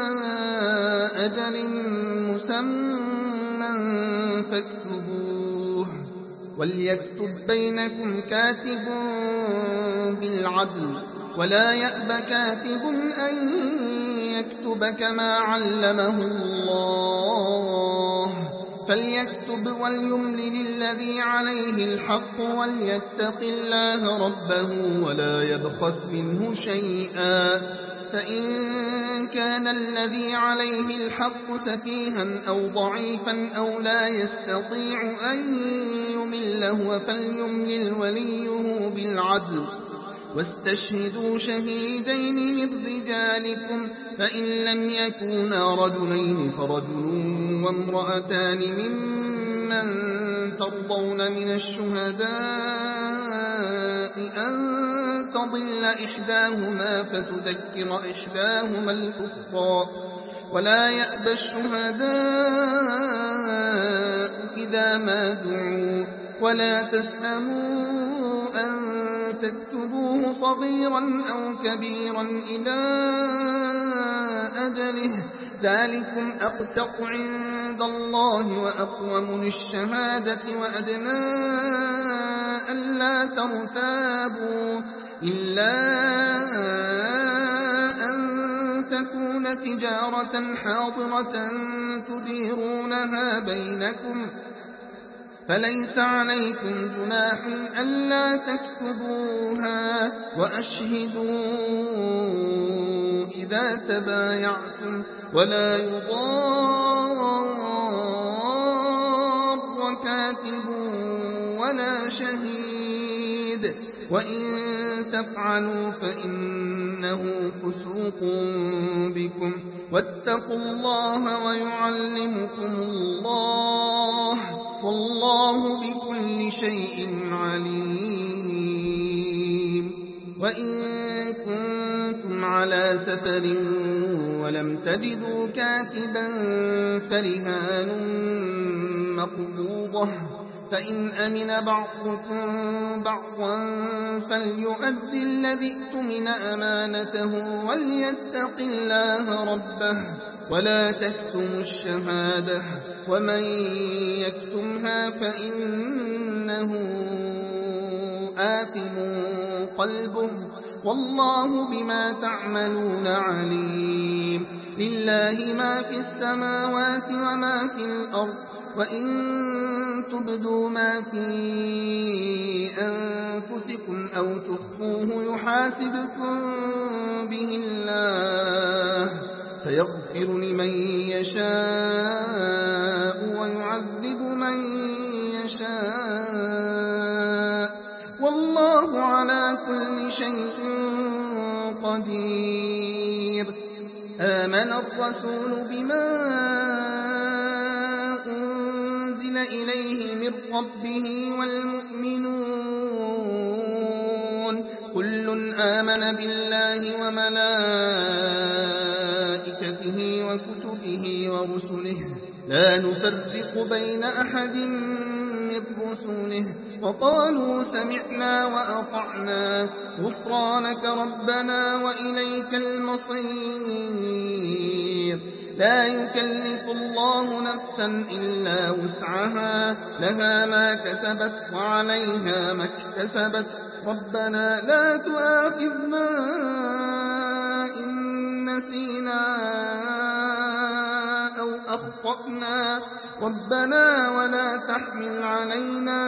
أجل مسمى فاكتبوه وليكتب بينكم كاتب بالعدل ولا يأب كاتب أن يكتب كما علمه الله فليكتب وليملل الذي عليه الحق وليتق الله ربه ولا يبخس منه شيئا فإن كان الذي عليه الحق سفيها أو ضعيفا أو لا يستطيع أن يمل هو فليملل وليه بالعدل واستشهدوا شهيدين من رجالكم فإن لم يكونا رجلين فرجل وامرأتان ممن ترضون من الشهداء أن تضل إحداهما فتذكر إحداهما الأخرى ولا يأبى الشهداء إذا ما دعوا ولا تسأموا أن تكتبوه صغيرا أو كبيرا إلى أجله ذلكم أقسط عند الله وأقوم للشهادة وأدنى ألا ترتابوا إلا أن تكون تجارة حاضرة تديرونها بينكم فليس عليكم جناح ألا تكتبوها وأشهدوا إذا تبايعتم ولا يضار كاتب ولا شهيد وإن تفعلوا فإنه فسوق بكم واتقوا الله ويعلمكم الله والله بكل شيء عليم وإن كنتم على سفر ولم تجدوا كاتبا فرهان مقبوضة فإن أمن بعضكم بعضا فليؤدي الذي اؤتمن أمانته وليتق الله ربه ولا تكتموا الشهادة ومن يكتمها فإنه آثم قلبه والله بما تعملون عليم لله ما في السماوات وما في الأرض وإن تبدوا ما في أنفسكم أو تخفوه يحاسبكم به الله فيغفر لمن يشاء ويعذب من يشاء والله على كل شيء قدير آمن الرسول بما أنزل أنزل إليه من ربه والمؤمنون كل آمن بالله وملائكته وكتبه ورسله لا نفرق بين أحد من رسله وقالوا سمعنا وأطعنا غفرانك ربنا وإليك المصير لا يكلف الله نفسا إلا وسعها لها ما كسبت وعليها ما اكتسبت ربنا لا تؤاخذنا إن نسينا أو أخطأنا ربنا ولا تحمل علينا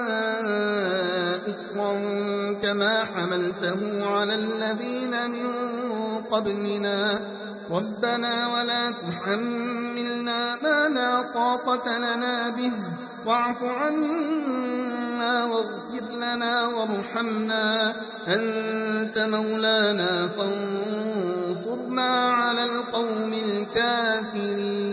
إصرا كما حملته على الذين من قبلنا ربنا ولا تحملنا ما لا طاقة لنا به واعف عنا واغفر لنا وارحمنا أنت مولانا فانصرنا على القوم الكافرين